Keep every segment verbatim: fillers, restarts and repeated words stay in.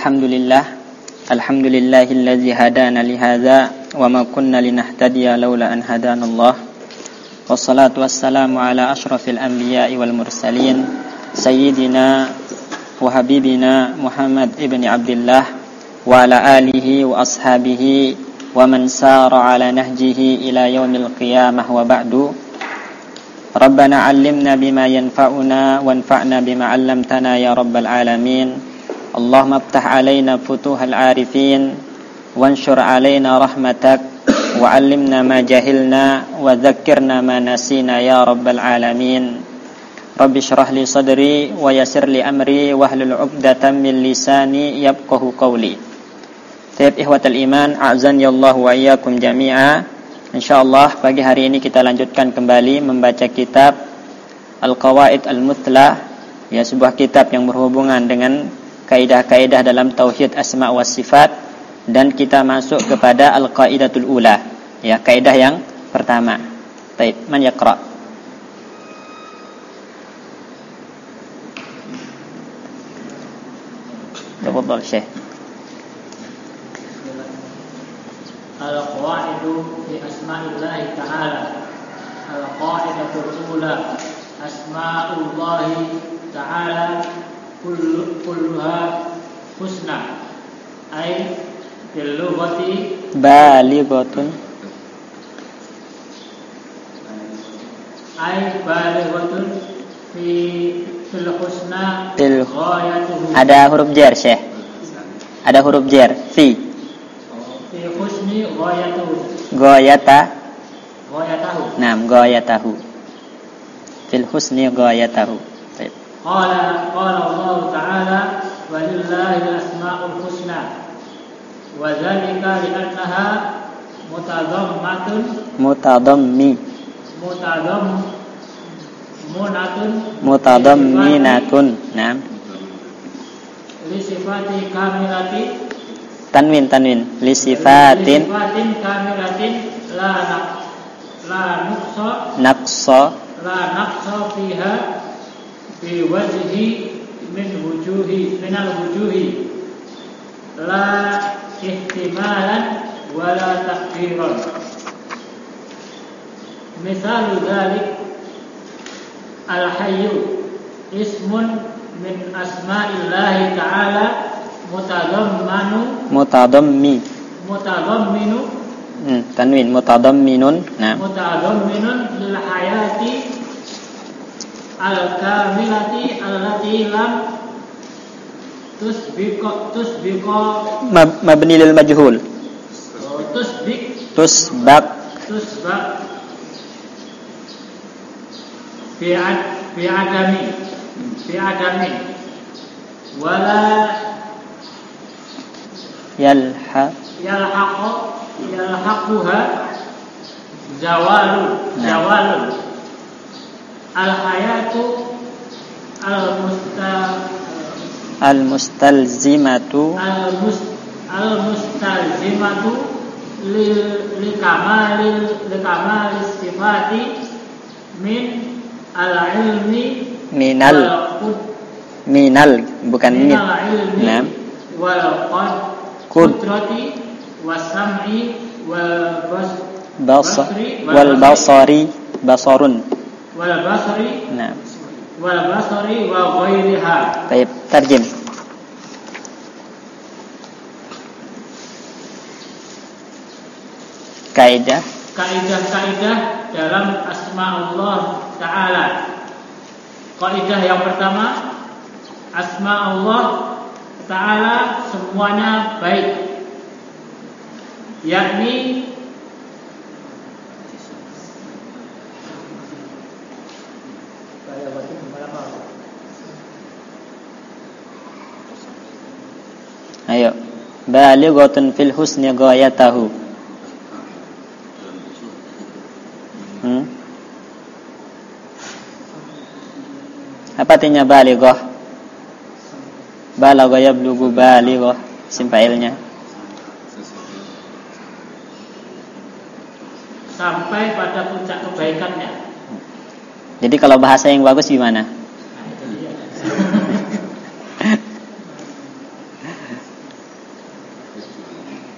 Alhamdulillah, alhamdulillahilladzi hadana li hadza wa ma kunna linahtadiya laula an hadanallah. Wassalatu wassalamu ala asyrafil anbiya'i wal mursalin sayyidina wa habibina Muhammad ibni Abdullah wa ala alihi wa ashabihi wa man sara ala nahjihi ila yaumil qiyamah wa ba'du. Rabbana 'allimna bima yanfa'una wanfa'na bima 'allamtana ya rabbal alamin. Allahumma aftah 'alaina futuhal 'arifin wanshur 'alaina rahmatak wa 'allimna ma jahilna wa dzakkirna ma nasina ya rabbal alamin. Rabbi shrah li sadri wa yassir li amri wahlul 'uqdatam min lisani yafqahu qawli. Tayyib ihwatal iman, a'zani Allah wa iyyakum jami'a. Insyaallah pagi hari ini kita lanjutkan kembali membaca kitab Al-Qawaid Al-Muthlah, ya, sebuah kitab yang berhubungan dengan kaidah-kaidah dalam tauhid asma wa sifat, dan kita masuk kepada al-qaidatul ula, ya, kaidah yang pertama. Baik, man yaqra? Tafadhal Syekh. Al-qawaidu fi asma'illahi ta'ala. Al-qaidatul ula, asma'ullahi ta'ala kullu kulluha husna, ay fil lughati balighatun, ay balighatun fi fil husna fil ghayatuhu. Ada huruf jar, Syekh. Ada huruf jar, fi Fi husni ghayatuhu. Ghayata. Ghayatahu. Naam, ghayatahu. Fil husni ghayatahu. Baik. Qala qala Allah Ta'ala walillahil asma'ul husna wa dzalika li'annaha mutadammatun Mutadammi mutadam munatun Mutadamminatun. Naam. li sifati kamilati Tanwin tanwin li sifatin li sifatin kamilatin la nak la nuqsa naqsa la naqsa fiha fi wajhi min wujuhi min al-wujuhi la ihtimalan wala takdiran. Misal dzalik al-hayyu ismun min asma'illahi ta'ala mutadammanu mutadammi mutadamminu hmm, tanwin mutadamminun. Naam. mutadamminun lil hayati al-kamilati allati lam tusbiqa tusbiqa Mab- mabni lil majhul tusbik tusbaq tusbaq bi'ad bi'adami bi'adami wala yalha yalhaqu yalhaquha zawalu zawalun al-hayatu al-musta al-mustalzimatu al-mus al-mustalzimatu lil likamalil likamalis sifati min al-ilmi minal wal minal bukan min. minal ilmi Naam. wal Kud. qudrati was-sam'i wal bas Basa basri wal basari basarun. wal basri Naam. wal basri wa ghairiha. Baik, tarjim. Kaidah Kaidah-kaidah dalam asma Allah Ta'ala. Kaidah yang pertama, asma Allah Ta'ala semuanya baik, yakni ayo balighatun fil husni ghayatahu. Hmm? Apa artinya balighah? Balagha yablughu balighah, simpailnya sampai pada puncak kebaikannya. Jadi kalau bahasa yang bagus gimana?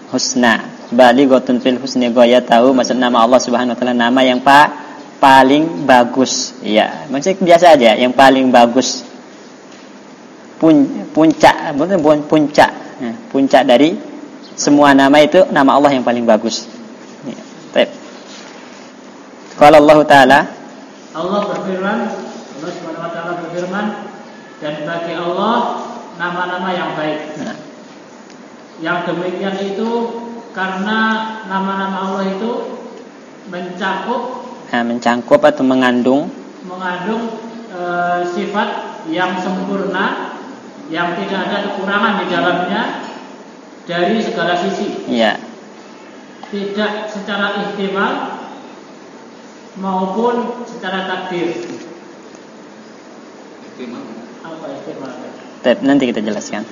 husna. Balighatun fil husni ghayatahu, maksud nama Allah Subhanahu wa taala nama yang pa, paling bagus. Ya, maksudnya biasa aja, yang paling bagus. Pun, puncak, bukan puncak. Ya, puncak dari semua nama itu nama Allah yang paling bagus. Ya, baik. Qala Allah taala, Allah berfirman, Allah Subhanahu wa taala berfirman, dan bagi Allah nama-nama yang baik. Nah. Yang demikian itu karena nama-nama Allah itu mencakup, nah, mencangkup atau mengandung, mengandung e, sifat yang sempurna, yang tidak ada kekurangan di dalamnya dari segala sisi. Ya. Tidak secara ihtimal maupun secara takdir. Ihtimal. Apa ihtimal? Nanti kita jelaskan.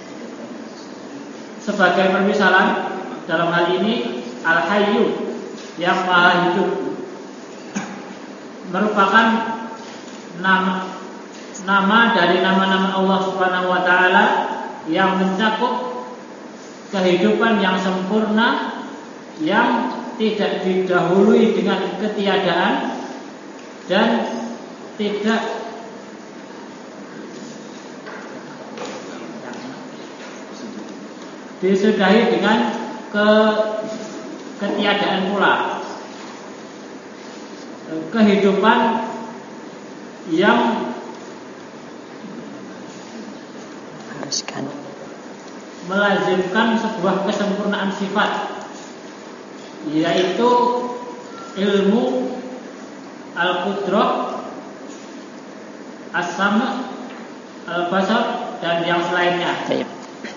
Sebagai permisalan dalam hal ini Al-Hayyu yang Maha Hidup merupakan nama nama dari nama-nama Allah Subhanahu wa taala yang mencakup kehidupan yang sempurna, yang tidak didahului dengan ketiadaan dan tidak disudahi dengan ke ketiadaan pula. Kehidupan yang haruskan melazimkan sebuah kesempurnaan sifat, yaitu ilmu, al-qudrah, as-sam', al-basar, dan yang selainnya. Baik.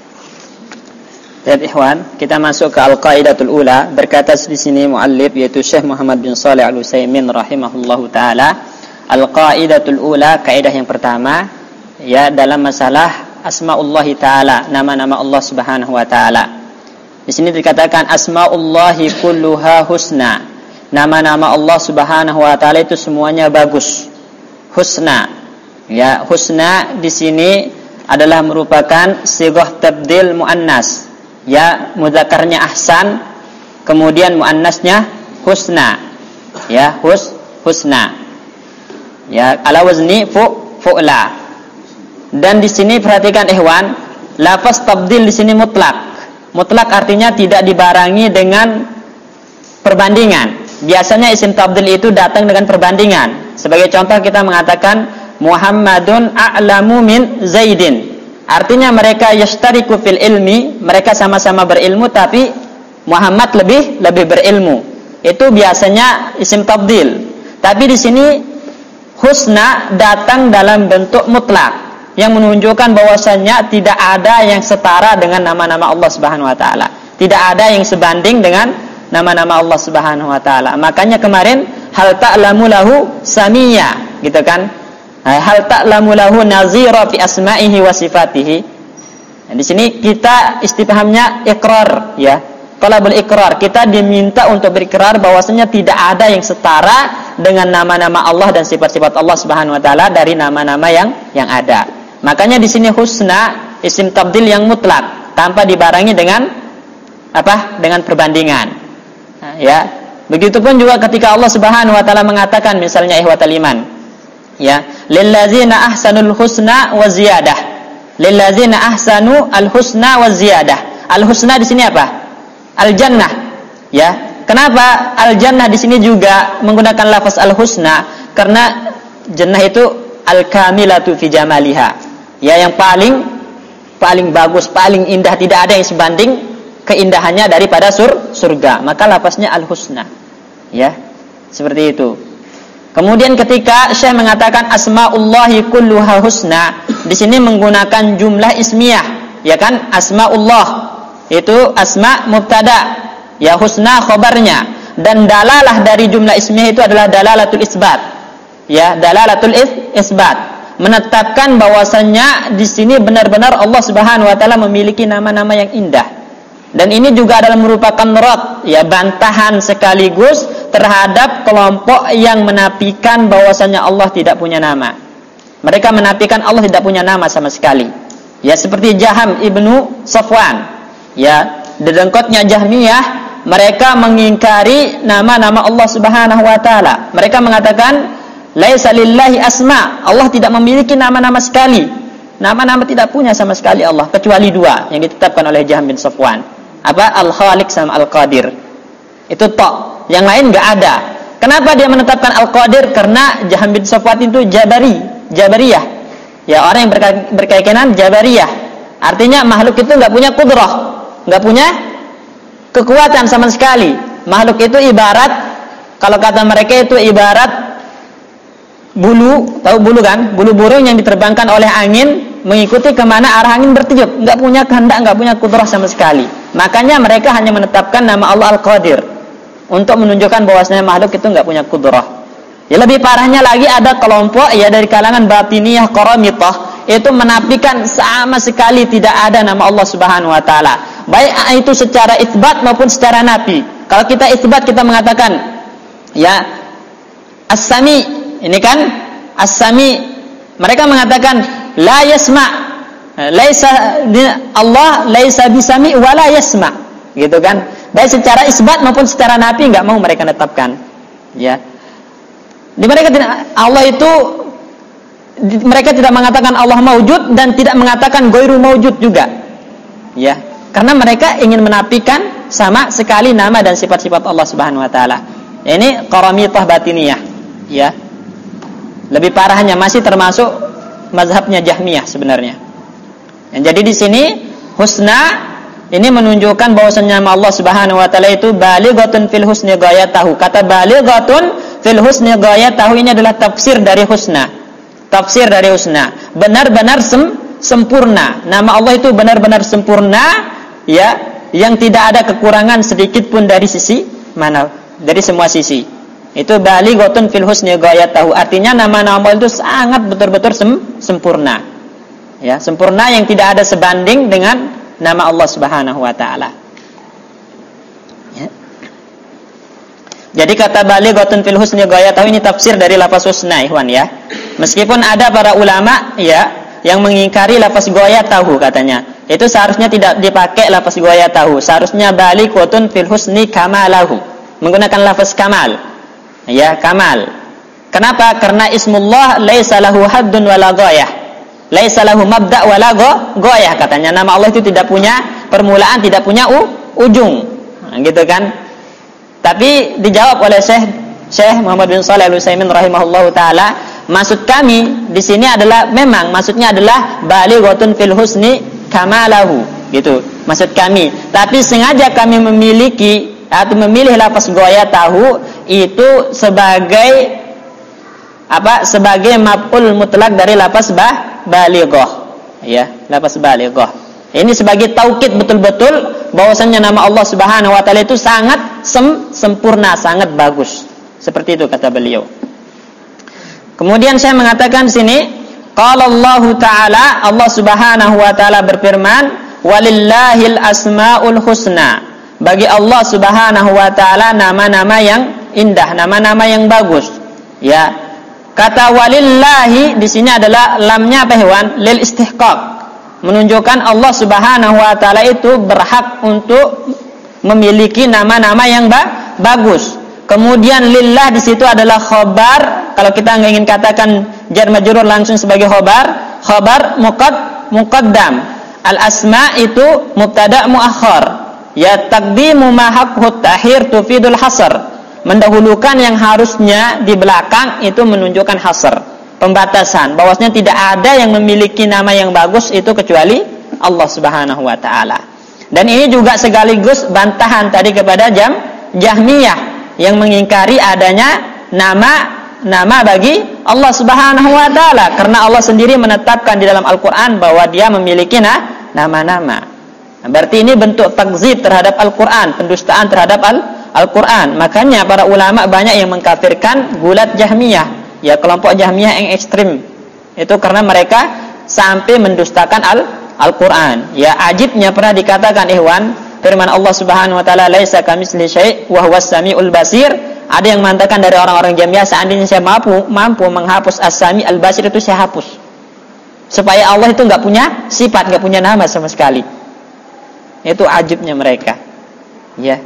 Baik ikhwan, kita masuk ke al-qaidatul ula. Berkata di sini muallif yaitu Syekh Muhammad bin Shalih Al-Utsaimin rahimahullahu taala, al-qaidatul ula, kaidah yang pertama ya dalam masalah asmaullahi taala, nama-nama Allah Subhanahu wa taala. Di sini dikatakan asmaullahi kulluha husna. Nama-nama Allah Subhanahu wa taala itu semuanya bagus. Husna. Ya, husna di sini adalah merupakan sighah tabdil muannas. Ya, mudzakarnya ahsan, kemudian muannasnya husna. Ya, hus husna. Ya, ala wazni fu fu'la. Dan di sini perhatikan ikhwan, lafaz tabdil di sini mutlak. Mutlak artinya tidak dibarengi dengan perbandingan. Biasanya isim tabdil itu datang dengan perbandingan. Sebagai contoh kita mengatakan Muhammadun a'lamu min Zaidin. Artinya mereka yashtariku fil ilmi, mereka sama-sama berilmu tapi Muhammad lebih lebih berilmu. Itu biasanya isim tabdil. Tapi di sini husna datang dalam bentuk mutlak, yang menunjukkan bahwasannya tidak ada yang setara dengan nama-nama Allah Subhanahu wa taala. Tidak ada yang sebanding dengan nama-nama Allah Subhanahu wa taala. Makanya kemarin hal ta'lamu lahu samiyya, gitu kan? Hal ta'lamu lahu nazira fi asma'ihi wa sifatihi. Nah, di sini kita istifhamnya iqrar, ya. Talabul iqrar. Kita diminta untuk berikrar bahwasanya tidak ada yang setara dengan nama-nama Allah dan sifat-sifat Allah Subhanahu wa taala dari nama-nama yang yang ada. Makanya di sini husna isim tabdil yang mutlak tanpa dibarengi dengan apa? Dengan perbandingan. Nah, ya. Begitupun juga ketika Allah Subhanahu wa taala mengatakan misalnya ihwatal iman, ya, lillazina ahsanul husna wa ziyadah. Lillazina ahsanu al husna wa ziyadah. Al husna di sini apa? Al jannah. Ya. Kenapa al jannah di sini juga menggunakan lafaz al husna? Karena jannah itu al kamilatu fi jamaliha. Ya, yang paling paling bagus, paling indah, tidak ada yang sebanding keindahannya daripada sur, surga. Maka lafaznya al-husna. Ya. Seperti itu. Kemudian ketika Syekh mengatakan asmaullahi kulluha husna, di sini menggunakan jumlah ismiyah, ya kan? Asmaullah itu asma mubtada, ya, husna khabarnya, dan dalalah dari jumlah ismiyah itu adalah dalalatul isbat. Ya, dalalatul isbat. Menetapkan bahwasannya di sini benar-benar Allah Subhanahu wa taala memiliki nama-nama yang indah. Dan ini juga adalah merupakan rad, ya, bantahan sekaligus terhadap kelompok yang menafikan bahwasannya Allah tidak punya nama. Mereka menafikan Allah tidak punya nama sama sekali. Ya, seperti Jaham ibnu Safwan. Ya, dedengkotnya Jahmiyah, mereka mengingkari nama-nama Allah Subhanahu wa taala. Mereka mengatakan laisa lillahi asma, Allah tidak memiliki nama-nama sekali. Nama-nama tidak punya sama sekali Allah, kecuali dua yang ditetapkan oleh Jahm bin Safwan. Apa? Al-Khaliq sama Al-Qadir. Itu tok, yang lain enggak ada. Kenapa dia menetapkan Al-Qadir? Karena Jahm bin Safwan itu Jabari, Jabariyah. Ya, orang yang berkeyakinan Jabariyah. Artinya makhluk itu enggak punya kudrah, enggak punya kekuatan sama sekali. Makhluk itu ibarat, kalau kata mereka itu ibarat bulu, tahu bulu kan? Bulu burung yang diterbangkan oleh angin, mengikuti kemana arah angin bertiup, enggak punya kehendak, enggak punya kudrah sama sekali. Makanya mereka hanya menetapkan nama Allah Al-Qadir untuk menunjukkan bahwasanya makhluk itu enggak punya kudrah. Ya, lebih parahnya lagi ada kelompok ya dari kalangan batiniyah Qaramitah, itu menafikan sama sekali tidak ada nama Allah Subhanahu wa taala. Baik itu secara itsbat maupun secara nafi. Kalau kita itsbat, kita mengatakan ya As-Sami, ini kan As-Sami, mereka mengatakan la yasma, laisa Allah laisa bisami wala yasma, gitu kan. Baik secara isbat maupun secara nafi enggak mau mereka tetapkan. Ya. Di mereka tidak, Allah itu, mereka tidak mengatakan Allah maujud dan tidak mengatakan ghairu maujud juga. Ya. Karena mereka ingin menafikan sama sekali nama dan sifat-sifat Allah Subhanahu wa taala. Ini Qaramitah batiniyah, ya. Lebih parahnya masih termasuk mazhabnya Jahmiyah sebenarnya. Yang jadi di sini husna ini menunjukkan bahwasanya nama Allah Subhanahu wa taala itu balighatun fil husni ghayatahu. Kata balighatun fil husni ghayatahu ini adalah tafsir dari husna. Tafsir dari husna. Benar-benar sem sempurna. Nama Allah itu benar-benar sempurna, ya, yang tidak ada kekurangan sedikit pun dari sisi mana, dari semua sisi. Itu balighatun fil husni ghayatahu. Artinya nama-nama Allah itu sangat betul-betul sem sempurna. Ya, sempurna yang tidak ada sebanding dengan nama Allah Subhanahu wa taala. Ya. Jadi kata balighatun fil husni ghayatahu ini tafsir dari lafaz husna, ikhwan ya. Meskipun ada para ulama ya yang mengingkari lafaz ghayatahu katanya. Itu seharusnya tidak dipakai lafaz ghayatahu. Seharusnya balighatun fil husni kamalahu. Menggunakan lafaz kamal. Ya, kamal. Kenapa? Karena ismullah laisa lahu haddun wala ghayah. Laisa lahu mabda' wala ghayah katanya. Nama Allah itu tidak punya permulaan, tidak punya u, ujung. Nah, gitu kan? Tapi dijawab oleh Syekh Syekh Muhammad bin Shalih Al-Utsaimin rahimahullahu taala, maksud kami di sini adalah memang maksudnya adalah balighatun fil husni kamalahu, gitu. Maksud kami. Tapi sengaja kami memiliki atau memilih lafaz ghayatahu itu sebagai apa? Sebagai maf'ul mutlak dari lafaz bah balighah, ya, lafaz balighah. Ini sebagai taukid betul-betul bahwasanya nama Allah Subhanahu wa taala itu sangat sem sempurna, sangat bagus. Seperti itu kata beliau. Kemudian saya mengatakan di sini, qala Allah taala, Allah Subhanahu wa taala berfirman, walillahil asmaul husna. Bagi Allah Subhanahu wa taala nama-nama yang indah, nama-nama yang bagus. Ya. Kata walillahi di sini adalah lamnya apa hewan? Lil istihqaq. Menunjukkan Allah Subhanahu wa taala itu berhak untuk memiliki nama-nama yang ba bagus. Kemudian lillah di situ adalah khabar. Kalau kita ingin katakan jar majrur langsung sebagai khabar, khabar muqad muqaddam. Al asma itu mubtada muakhar. Ya taqdimu ma haqqut tahir tufidul hasr. Mendahulukan yang harusnya di belakang itu menunjukkan hasr, pembatasan, bahwasanya tidak ada yang memiliki nama yang bagus itu kecuali Allah Subhanahu wa taala. Dan ini juga sekaligus bantahan tadi kepada Jam Jahmiyah yang mengingkari adanya nama nama bagi Allah Subhanahu wa taala, karena Allah sendiri menetapkan di dalam Al-Qur'an bahwa Dia memiliki nah, nama-nama. Nah, berarti ini bentuk takzib terhadap Al-Qur'an, pendustaan terhadap Al Al-Quran. Makanya para ulama banyak yang mengkafirkan gulat Jahmiyah, ya, kelompok Jahmiyah yang ekstrim. Itu karena mereka sampai mendustakan Al Al-Quran. Ya, ajibnya pernah dikatakan ikhwan, firman Allah Subhanahu wa taala, laisa kamitslihi syai' wa huwas samiul basir. Ada yang mengatakan dari orang-orang Jahmiyah, seandainya saya mampu mampu menghapus as-sami al-basir itu saya hapus. Supaya Allah itu enggak punya sifat, enggak punya nama sama sekali. Itu ajibnya mereka. Ya.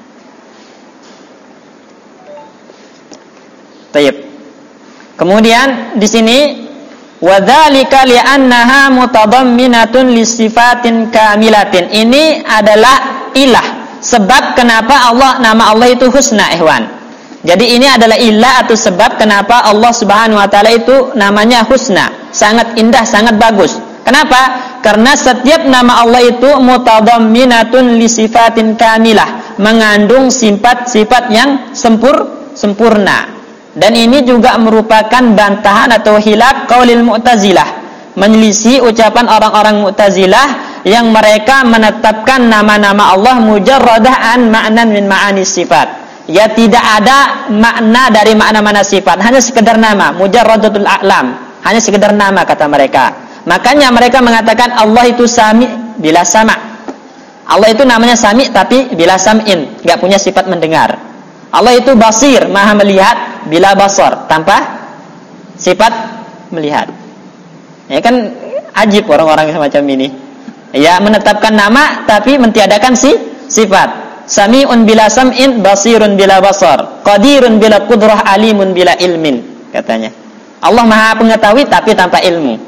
Baik. Kemudian di sini wadzalika li'annaha mutadamminatun lisifatin kamilatin. Ini adalah ilah, sebab kenapa Allah, nama Allah itu husna, ikhwan. Jadi ini adalah ilah atau sebab kenapa Allah Subhanahu wa taala itu namanya husna, sangat indah, sangat bagus. Kenapa? Karena setiap nama Allah itu mutadamminatun lisifatin kamilah, mengandung sifat-sifat yang sempur sempurna. Dan ini juga merupakan bantahan atau hilaf qaulil Mu'tazilah, menyelisih ucapan orang-orang Mu'tazilah yang mereka menetapkan nama-nama Allah mujarradah an ma'nan min ma'ani sifat. Ya, tidak ada makna dari makna-makna sifat, hanya sekedar nama, mujarradatul a'lam, hanya sekedar nama kata mereka. Makanya mereka mengatakan Allah itu sami bila sama. Allah itu namanya sami tapi bila sam'in, enggak punya sifat mendengar. Allah itu basir, maha melihat bila basar, tanpa sifat melihat. Ya kan ajib orang-orang semacam ini. Ya, menetapkan nama tapi mentiadakan si sifat. Sami'un bila sam'in, basirun bila basar, qadirun bila qudrah, alimun bila ilmin, katanya. Allah maha pengetahui tapi tanpa ilmu.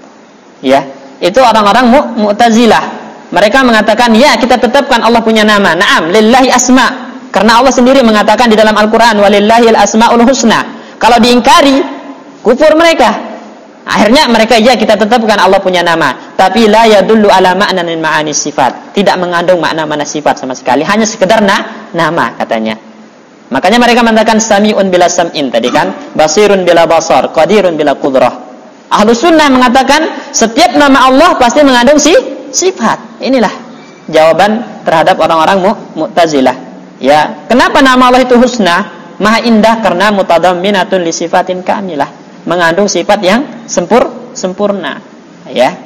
Ya, itu orang-orang mu- Mu'tazilah. Mereka mengatakan, ya kita tetapkan Allah punya nama. Naam, lillahi asma'. Karena Allah sendiri mengatakan di dalam Al-Quran, walillahil asma'ul husna. Kalau diingkari, kufur mereka. Akhirnya mereka, ya kita tetapkan Allah punya nama, tapi la yadullu ala ma'nan min ma'ani sifat, tidak mengandung makna-makna sifat sama sekali, hanya sekedar na, nama katanya. Makanya mereka mengatakan sami'un bila sam'in tadi kan, basirun bila basar, qadirun bila qudrah. Ahlus sunnah mengatakan setiap nama Allah pasti mengandung si sifat. Inilah jawaban terhadap orang-orang mu, Mu'tazilah. Ya, kenapa nama Allah itu husna, maha indah? Karena mutadamminatun li sifatin kamilah, mengandung sifat yang sempur sempurna. Ya.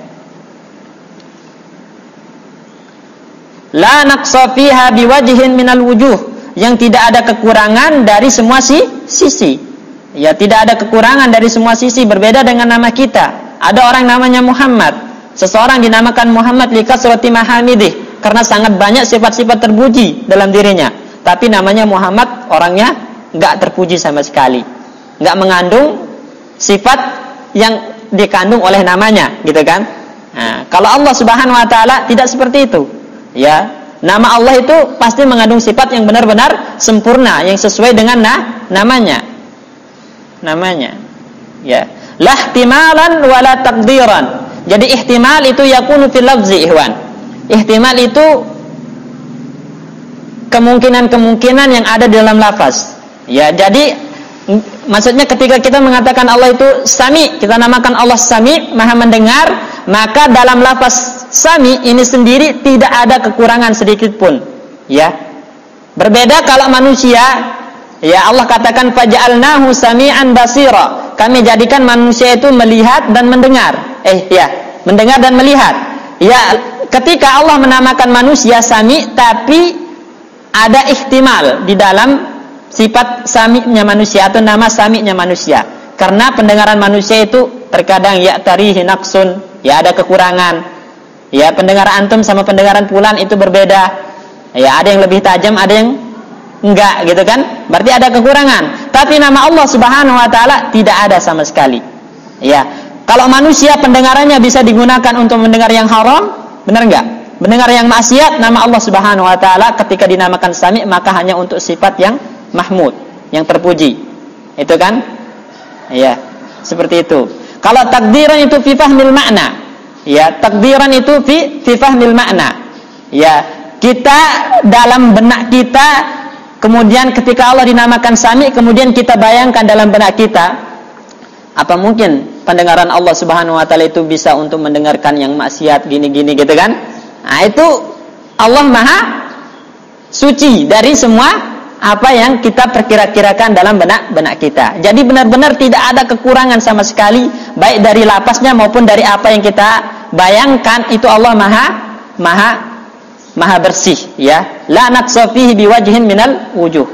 La naqsa fiha biwajhin minal wujuh, yang tidak ada kekurangan dari semua si, sisi. Ya, tidak ada kekurangan dari semua sisi, berbeda dengan nama kita. Ada orang namanya Muhammad. Seseorang dinamakan Muhammad li kasrati mahamidih, karena sangat banyak sifat-sifat terpuji dalam dirinya. Tapi namanya Muhammad, orangnya enggak terpuji sama sekali, enggak mengandung sifat yang dikandung oleh namanya, gitu kan? Nah, kalau Allah Subhanahu wa taala tidak seperti itu. Ya, nama Allah itu pasti mengandung sifat yang benar-benar sempurna, yang sesuai dengan na, namanya. Namanya. Ya. La ihtimalan wala taqdiran. Jadi ihtimal itu yakunu fil lafzi, ihwan. Ihtimal itu kemungkinan-kemungkinan yang ada di dalam lafaz. Ya, jadi maksudnya ketika kita mengatakan Allah itu Sami, kita namakan Allah Sami, maha mendengar, maka dalam lafaz Sami ini sendiri tidak ada kekurangan sedikit pun. Ya. Berbeda kalau manusia, ya Allah katakan faja'alnahu sami'an basira. Kami jadikan manusia itu melihat dan mendengar. Eh, ya, mendengar dan melihat. Ya, ketika Allah menamakan manusia Sami, tapi ada ihtimal di dalam sifat sami'nya manusia atau nama sami'nya manusia. Karena pendengaran manusia itu terkadang ya tarihi naqsun, ya ada kekurangan. Ya, pendengaran antum sama pendengaran fulan itu berbeda. Ya, ada yang lebih tajam, ada yang enggak, gitu kan? Berarti ada kekurangan. Tapi nama Allah Subhanahu wa taala tidak ada sama sekali. Ya. Kalau manusia pendengarannya bisa digunakan untuk mendengar yang haram, benar enggak? Mendengar yang maksiat, nama Allah Subhanahu wa taala ketika dinamakan Sami' maka hanya untuk sifat yang mahmud, yang terpuji. Itu kan? Ya, seperti itu. Kalau takdiran itu fi fahmil makna. Ya, takdiran itu fi fi fahmil makna. Ya, kita dalam benak kita, kemudian ketika Allah dinamakan Sami', kemudian kita bayangkan dalam benak kita, apa mungkin pendengaran Allah Subhanahu wa taala itu bisa untuk mendengarkan yang maksiat gini-gini, gitu kan? Nah, itu Allah Maha suci dari semua apa yang kita perkira-kirakan dalam benak-benak kita. Jadi benar-benar tidak ada kekurangan sama sekali, baik dari lapasnya maupun dari apa yang kita bayangkan. Itu Allah Maha Maha Maha bersih, ya. La naqsa fihi biwajhin minal wujuh.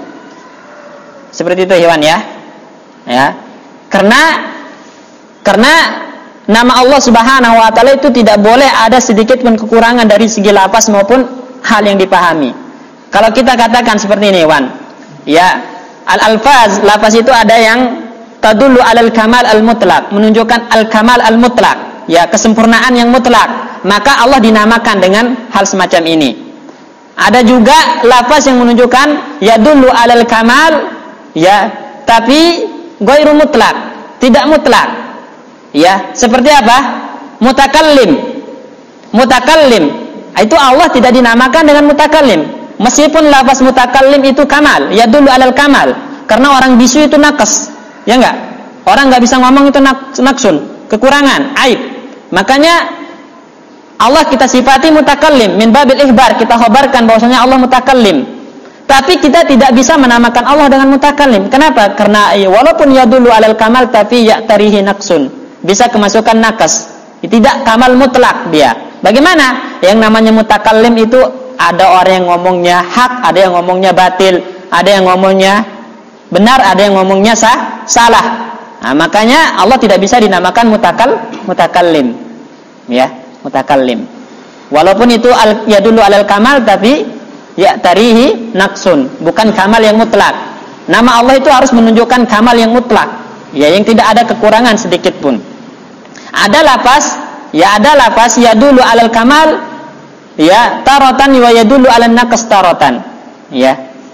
Seperti itu, hewan, ya. Ya. Karena karena nama Allah Subhanahu wa taala itu tidak boleh ada sedikit pun kekurangan dari segi lafaz maupun hal yang dipahami. Kalau kita katakan seperti ini, Wan. Ya, al-alfaz, lafaz itu ada yang tadullu alal kamal al-mutlaq, menunjukkan al-kamal al-mutlaq, ya, kesempurnaan yang mutlak. Maka Allah dinamakan dengan hal semacam ini. Ada juga lafaz yang menunjukkan yadullu alal kamal, ya, tapi ghairu mutlaq, tidak mutlak. Ya, seperti apa? Mutakallim. Mutakallim. Itu Allah tidak dinamakan dengan mutakallim. Meskipun lafaz mutakallim itu kamal, yadullu alal kamal. Karena orang bisu itu nakas. Ya enggak? Orang enggak bisa ngomong itu naksun, kekurangan, aib. Makanya Allah kita sifati mutakallim, min babil ihbar, kita khabarkan bahwasanya Allah mutakallim. Tapi kita tidak bisa menamakan Allah dengan mutakallim. Kenapa? Karena walaupun yadullu alal kamal tapi ya'tarihi naqsun. Bisa kemasukan nakas. Tidak kamal mutlak dia. Bagaimana? Yang namanya mutakallim itu ada orang yang ngomongnya hak, ada yang ngomongnya batil, ada yang ngomongnya benar, ada yang ngomongnya sah, salah. Nah, makanya Allah tidak bisa dinamakan mutakal mutakallim. Ya, mutakallim. Walaupun itu al, yadullu alal kamal tapi ya'tarihi naqsun, bukan kamal yang mutlak. Nama Allah itu harus menunjukkan kamal yang mutlak, ya, yang tidak ada kekurangan sedikit pun. Ada lafaz, ya ada lafaz yadullu alal kamal, ya, taratan wa yadullu alan naqs taratan. Ya.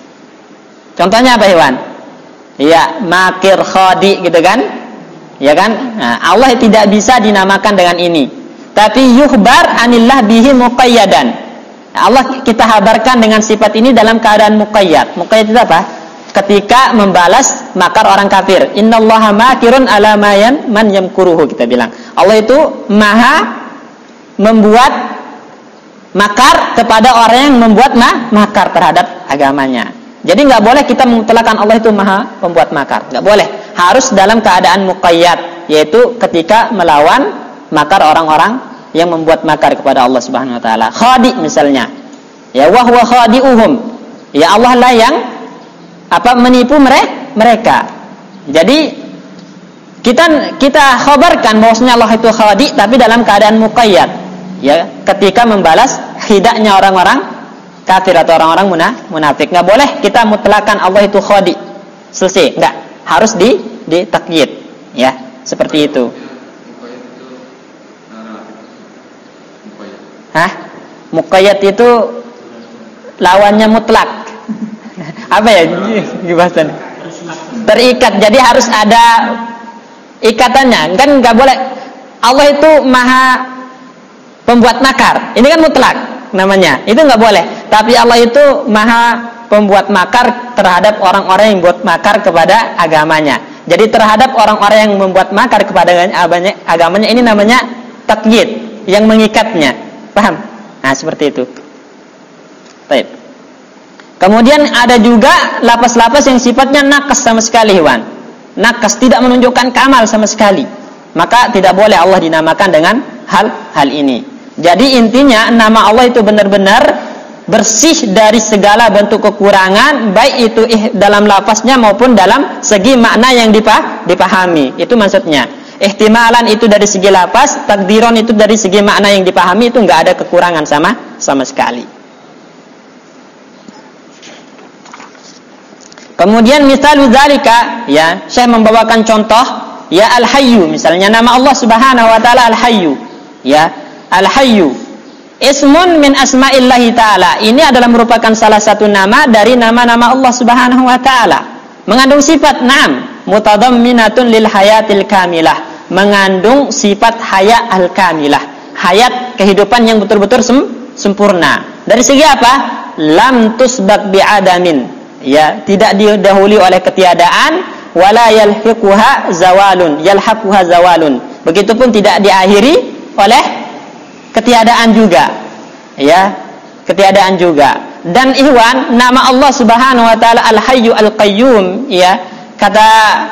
Contohnya apa, Iwan? Ya, makir khadi gitu kan? Ya kan? Nah, Allah tidak bisa dinamakan dengan ini. Tapi yukhbar anillah bihi muqayyadan. Allah kita habarkan dengan sifat ini dalam keadaan muqayyad. Muqayyad itu apa? Ketika membalas makar orang kafir. Innallaha makirun ala mayan man yamkuruhu, kita bilang. Allah itu maha membuat makar kepada orang yang membuat ma- makar terhadap agamanya. Jadi enggak boleh kita mengutlakan Allah itu maha pembuat makar. Enggak boleh. Harus dalam keadaan muqayyad, yaitu ketika melawan makar orang-orang yang membuat makar kepada Allah Subhanahu wa taala. Khadi misalnya. Ya wa huwa khadi'uhum. Ya Allah lah yang apa menipu mereka. Jadi kita kita khabarkan bahwasanya Allah itu khadi tapi dalam keadaan muqayyad. Ya, ketika membalas khidaknya orang-orang kafir atau orang-orang munafik. Enggak boleh kita mutlakan Allah itu khadi. Selesai, enggak. Harus di di takyid. Ya, seperti itu. Hah? Muqayyad itu lawannya mutlak. Apa ya? Gimana? Terikat. Jadi harus ada ikatannya. Kan enggak boleh. Allah itu maha pembuat makar. Ini kan mutlak namanya. Itu enggak boleh. Tapi Allah itu maha pembuat makar terhadap orang-orang yang buat makar kepada agamanya. Jadi terhadap orang-orang yang membuat makar kepada agamanya ini namanya takyid, yang mengikatnya. Paham? Nah, seperti itu. Baik. Kemudian ada juga lapas-lapas yang sifatnya nakas sama sekali, Wan. Nakas, tidak menunjukkan kamal sama sekali. Maka tidak boleh Allah dinamakan dengan hal-hal ini. Jadi intinya nama Allah itu benar-benar bersih dari segala bentuk kekurangan, baik itu dalam lafaznya maupun dalam segi makna yang dipahami. Itu maksudnya. Ihtimalan itu dari segi lafaz, takdiron itu dari segi makna yang dipahami, itu enggak ada kekurangan sama sama sekali. Kemudian misalu dzalika, ya, Syekh membawakan contoh, ya Al-Hayyu, misalnya nama Allah Subhanahu wa taala Al-Hayyu. Ya, Al-Hayyu ismun min asma'illahi ta'ala. Ini adalah merupakan salah satu nama dari nama-nama Allah Subhanahu wa taala. Mengandung sifat na'am, mutadamminatun lil hayatil kamilah, mengandung sifat hayat al-kamilah, hayat kehidupan yang betul-betul sem- sempurna. Dari segi apa? Lam tusbaq bi'adamin, ya, tidak didahului oleh ketiadaan, wala yalhiquha zawalun, yalhaquha zawalun. Begitupun tidak diakhiri oleh ketiadaan juga. Ya, ketiadaan juga. Dan ihwan, nama Allah Subhanahu wa taala Al-Hayyu Al-Qayyum, ya, kata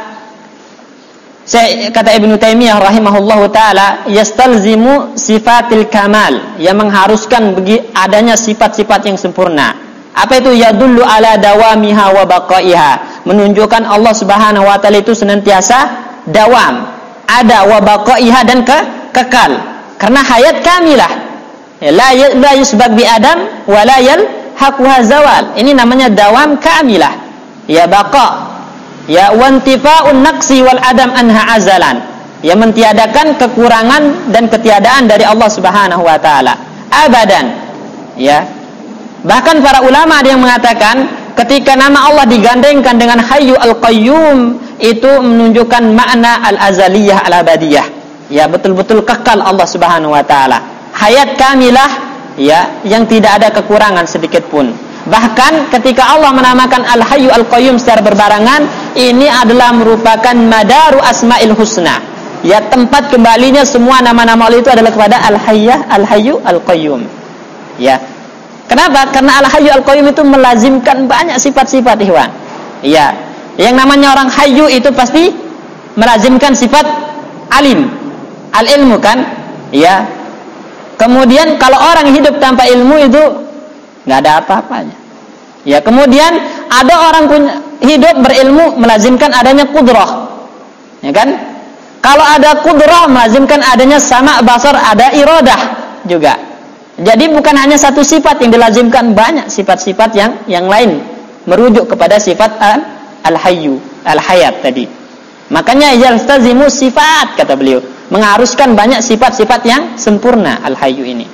saya kata Ibnu Taimiyah rahimahullahu taala, yastalzimu sifatil kamal, yang mengharuskan bagi adanya sifat-sifat yang sempurna. Apa itu? Yadullu ala dawamiha wa baqaiha, menunjukkan Allah Subhanahu wa taala itu senantiasa dawam, ada, wa baqaiha dan ke, kekal. Karena hayat kamilah. Ya, la la yusbaq bi adam wa la yalhaquha zawal. Ini namanya dawam kamilah. Ya baqa. Ya wantifa'un naqsi wal adam anha azalan. Ya mentiadakan kekurangan dan ketiadaan dari Allah Subhanahu wa taala abadan. Ya. Bahkan para ulama ada yang mengatakan ketika nama Allah digandengkan dengan Hayyu Al-Qayyum itu menunjukkan makna al-azaliyah al-abadiyah. Ya, betul-betul kekal Allah Subhanahu wa taala. Hayat kamilah ya yang tidak ada kekurangan sedikit pun. Bahkan ketika Allah menamakan Al-Hayyu Al-Qayyum secara berbarengan, ini adalah merupakan madaru asmaul husna. Ya, tempat kembalinya semua nama-nama Allah itu adalah kepada Al-Hayyah, Al-Hayyu Al-Qayyum. Ya. Kenapa? Karena Al-Hayyu Al-Qayyum itu melazimkan banyak sifat-sifat, ikhwan. Iya. Yang namanya orang hayyu itu pasti melazimkan sifat alim. Al-ilmu kan? Iya. Kemudian kalau orang hidup tanpa ilmu itu enggak ada apa-apanya. Ya, kemudian ada orang punya hidup berilmu melazimkan adanya qudrah. Ya kan? Kalau ada qudrah melazimkan adanya sama basar, ada iradah juga. Jadi bukan hanya satu sifat yang dilazimkan, banyak sifat-sifat yang yang lain merujuk kepada sifat al-hayyu, al-hayat tadi. Makanya yaltazimu sifat, kata beliau, mengharuskan banyak sifat-sifat yang sempurna al-hayyu ini.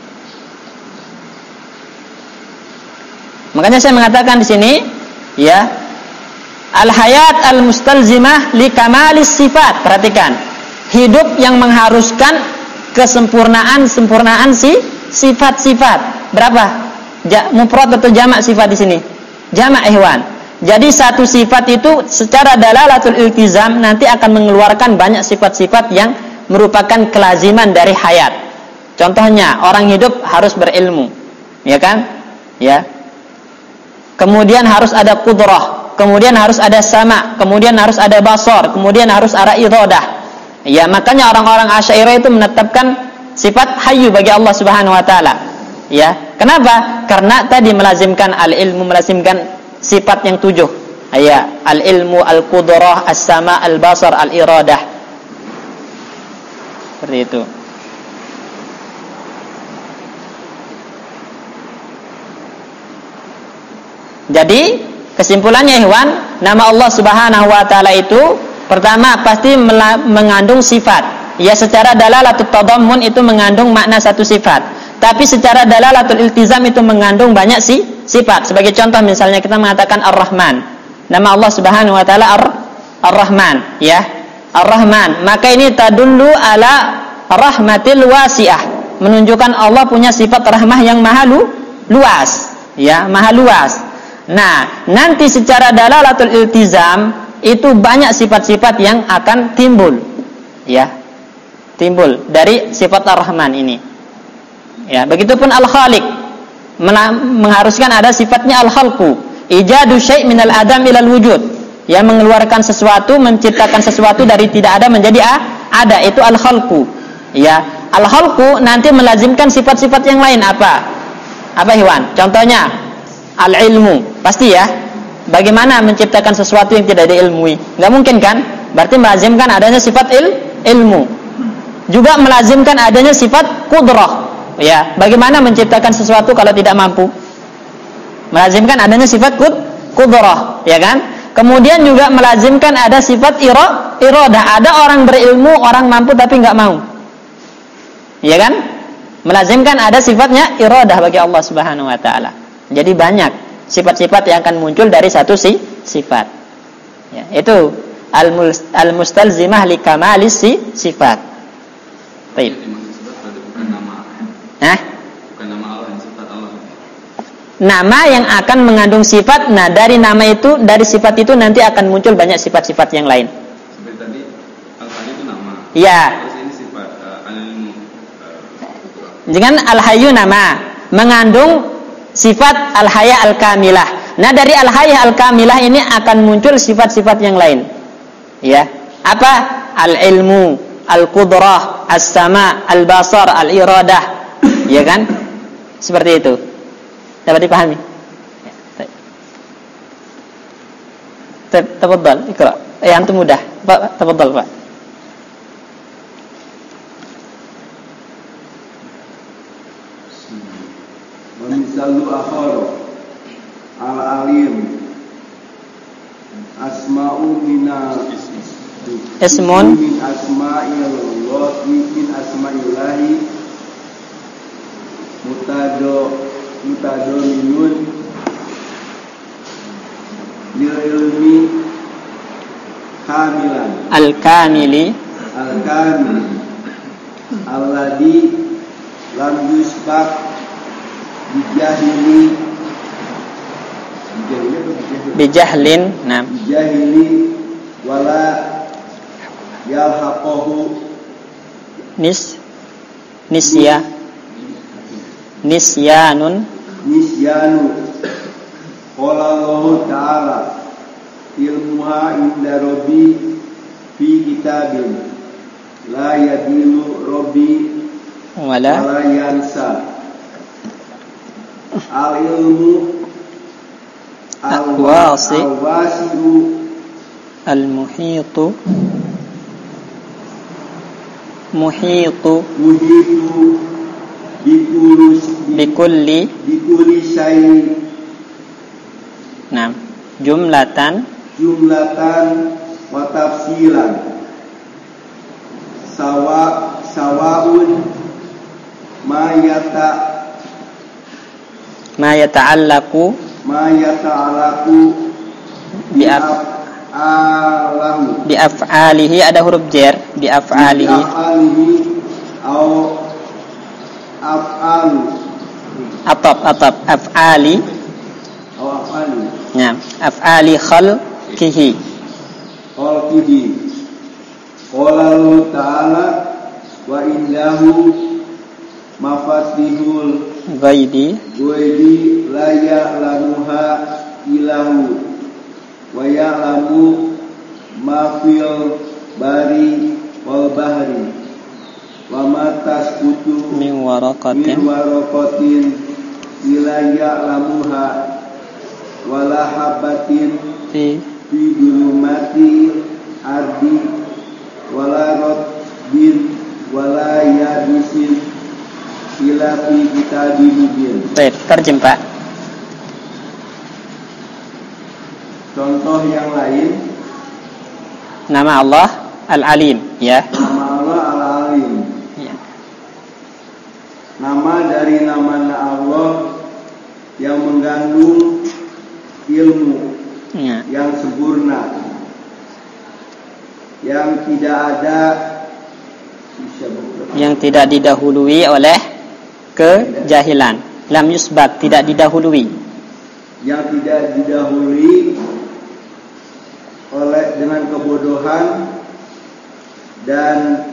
Makanya saya mengatakan di sini, ya, al-hayat al-mustalzimah li kamalis sifat. Perhatikan, hidup yang mengharuskan kesempurnaan-sempurnaan si sifat-sifat. Berapa? Ja, mufrad atau jamak sifat di sini? Jamak, ihwan. Jadi satu sifat itu secara dalalatul iltizam nanti akan mengeluarkan banyak sifat-sifat yang merupakan kelaziman dari hayat. Contohnya, orang hidup harus berilmu, ya kan? Ya. Kemudian harus ada qudrah, kemudian harus ada sama, kemudian harus ada basar, kemudian harus ada iradah. Ya, makanya orang-orang Asy'ariyah itu menetapkan sifat hayyu bagi Allah Subhanahu wa taala. Ya. Kenapa? Karena tadi melazimkan al-ilmu, melazimkan sifat yang tujuh. Ya, al-ilmu, al-qudrah, as-sama, al-basar, al-iradah. Seperti itu. Jadi, kesimpulannya ihwan, nama Allah Subhanahu wa taala itu pertama pasti mengandung sifat. Ya, secara dalalatul tadammun itu mengandung makna satu sifat. Tapi secara dalalatul iltizam itu mengandung banyak si sifat. Sebagai contoh misalnya kita mengatakan Ar-Rahman. Nama Allah Subhanahu wa taala Ar Ar-Rahman, ya. Ar-Rahman. Maka ini tadullu ala rahmatil wasi'ah. Menunjukkan Allah punya sifat rahmah yang maha lu, luas, ya, maha luas. Nah, nanti secara dalalatul iltizam itu banyak sifat-sifat yang akan timbul. Ya. Timbul dari sifat Ar-Rahman ini. Ya, begitupun Al-Khaliq mengharuskan ada sifatnya Al-Khalqu, ijadu syai' minal adam ilal wujud. Ya, mengeluarkan sesuatu, menciptakan sesuatu dari tidak ada menjadi ada, itu Al-Khalqu. Ya, Al-Khalqu nanti melazimkan sifat-sifat yang lain apa? Apa, Iwan? Contohnya Al-ilmu, pasti ya. Bagaimana menciptakan sesuatu yang tidak diilmui? Enggak mungkin kan? Berarti melazimkan adanya sifat il, ilmu. Juga melazimkan adanya sifat qudrah. Ya, bagaimana menciptakan sesuatu kalau tidak mampu? Melazimkan adanya sifat qud, qudrah, ya kan? Kemudian juga melazimkan ada sifat ira, iradah. Ada orang berilmu, orang mampu tapi enggak mau. Ya kan? Melazimkan ada sifatnya iradah bagi Allah Subhanahu wa taala. Jadi banyak sifat-sifat yang akan muncul dari satu si sifat. Ya, itu al-mustalzimah li kamalis si sifat. Baik. Nah, bukan nama Allah, sifat Allah. Nama yang akan mengandung sifat. Nah, dari nama itu, dari sifat itu nanti akan muncul banyak sifat-sifat yang lain. Seperti tadi Al-Hayyu itu nama. Iya. Terus ini sifat uh, al-ilmu. Uh, Jangan Al-Hayyu nama mengandung sifat Al-Hayya Al-Kamilah. Nah, dari Al-Hayya Al-Kamilah ini akan muncul sifat-sifat yang lain. Ya. Apa? Al-ilmu, al-qudrah, as-sama, al-basar, al-iradah. Ya kan? Seperti itu. Dapat dipahami? Tafadhal, Iqra. Eh, antum mudah. Pak, tafadhal, Pak. akhar al-alim asma'u minal Ismun min asma'illahi min asma'illahi mutado mutado minun lil ilmi kamilan al-kamili al-kamil alladhi lam yusbaq bijahili bijahlin nah bijahili wala yalhaqahu nis nisya nisyanun nisyanu qala Allah ta'ala ilmuha inda rabbi fi kitabin la yadilu rabbi wala wala yansa al ilmu al-wasi al-wasi'u al-muhitu muhitu muhitu bikulus bikulli bikulli syai' nah jumlatan jumlatan wa tafsilan sawa sawaun ma yata ma yata'allaqu ma yata'allaqu bi alahu bi af'alihi ada huruf jar bi af'alihi af'alihi au af'alu atap atap af'ali au af'alu nah af'ali khalqihi khalqihi qala Allah ta'ala wa indahu mafatihul ghaibi ghaibi la ya'lamuha illahu wa ya'lamu ma fil bari wal bahri wa ma tasqutu min min waraqatin waraqatin ila ya'lamuha wala habatin fi fi dhulumati ardi wala rabbin wala yabisin ila fi kitabim mubin. baik terjem Pak. Contoh yang lain, nama Allah Al-Alim ya. nama Allah Al-Alim. Ya. Nama dari nama Allah yang mengandung ilmu Ya. yang sempurna, yang tidak ada yang tidak didahului oleh kejahilan. Lam yusbak tidak didahului. Yang tidak didahului oleh dengan kebodohan dan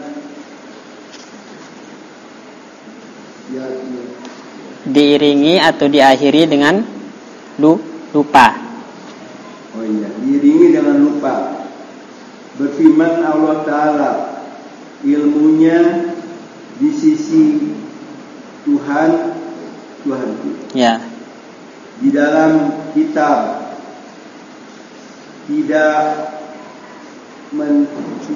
ya, ya. diiringi atau diakhiri dengan lu, lupa. Oh iya, diiringi dengan lupa. Berfirman Allah Ta'ala, ilmunya di sisi Tuhan, Tuhanku. Ya. Di dalam kitab tidak men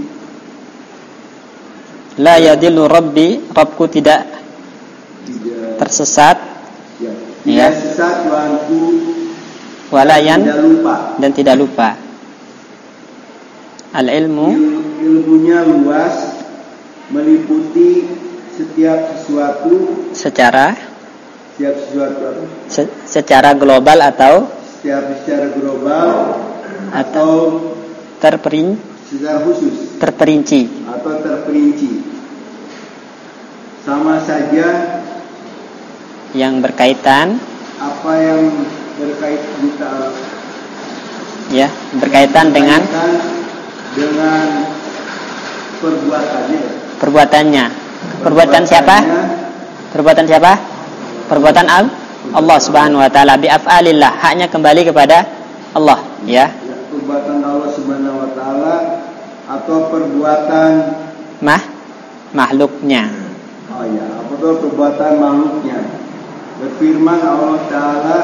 La yadillu rabbi, Rabbku tidak tidak tersesat ya, ya. tidak sesat Tuhanku walayan tidak lupa. dan tidak lupa. Al-ilmu Il, ilmunya luas, meliputi setiap sesuatu secara setiap sesuatu apa? se, secara global atau setiap secara global atau terperin, secara khusus terperinci. atau terperinci, sama saja Yang berkaitan apa yang berkaitan ya, berkaitan dengan dengan perbuatannya. perbuatannya. Perbuatan siapa? Perbuatan siapa? Perbuatan al Allah Subhanahu wa taala bi af'alillah, haknya kembali kepada Allah, ya. Perbuatan Allah Subhanahu wa taala atau perbuatan Mah makhluknya. oh ya, atau perbuatan makhluknya. Berfirman Allah Ta'ala,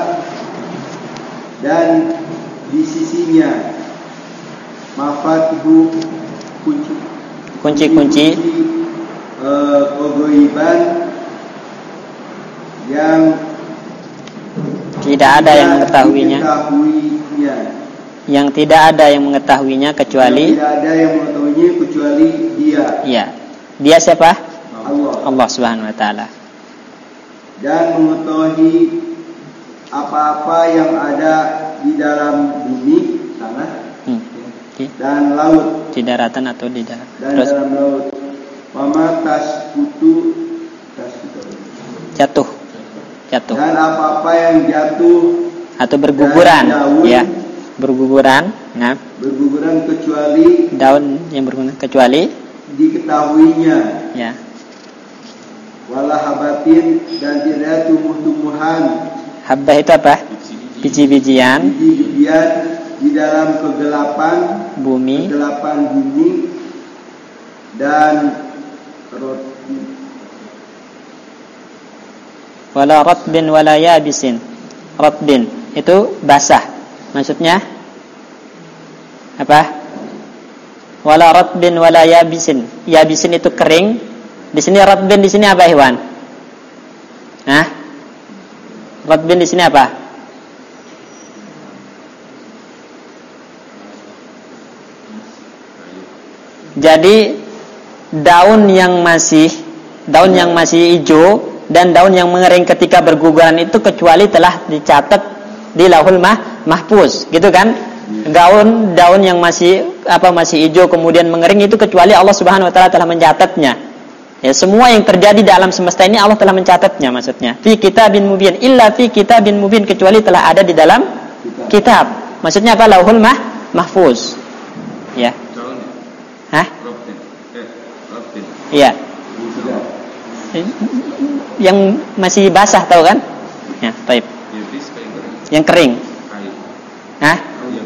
dan di sisinya mafatihu kunci Kunci-kunci kegoiban yang Tidak ada yang mengetahuinya. diketahuinya. Yang tidak ada yang mengetahuinya kecuali. Yang tidak ada yang mengetahuinya kecuali Dia. Ya. Dia siapa? Allah. Allah Subhanahu wa taala. Dan mengetahui apa-apa yang ada di dalam bumi, tanah, Hmm. Okay. dan laut. Di daratan atau di darat. Dan Terus dalam laut. Mama taskutu taskutu. jatuh. Jatuh. Dan apa-apa yang jatuh Atau berguguran, daun, ya. Berguguran, nah, berguguran kecuali daun yang berguguran kecuali diketahuinya. ya. Wala habatin, dan tidak tumbuh-tumbuhan, Habbah itu apa? Biji-bijian biji-bijian di dalam kegelapan bumi, kegelapan bumi, dan roti. wala ratbin wala yabisin. Ratbin itu basah. Maksudnya apa? Wala ratbin wala yabisin. Yabisin itu kering. Di sini ratbin di sini apa, Iwan? Hah? Ratbin di sini apa? Jadi daun yang masih daun yang masih hijau dan daun yang mengering ketika berguguran itu kecuali telah dicatat di Lauhul Mah, Mahfuz, gitu kan? Daun daun yang masih apa masih hijau kemudian mengering itu kecuali Allah Subhanahu wa taala telah mencatatnya. Ya, semua yang terjadi di alam semesta ini Allah telah mencatatnya, maksudnya. Fi kitabin mubin, illa fi kitabin mubin, kecuali telah ada di dalam kitab. Maksudnya apa? Lauhul Mah, Mahfuz. Ya. Hah? Iya. Yang masih basah tahu kan? Ya, baik. Yang kering. Hah?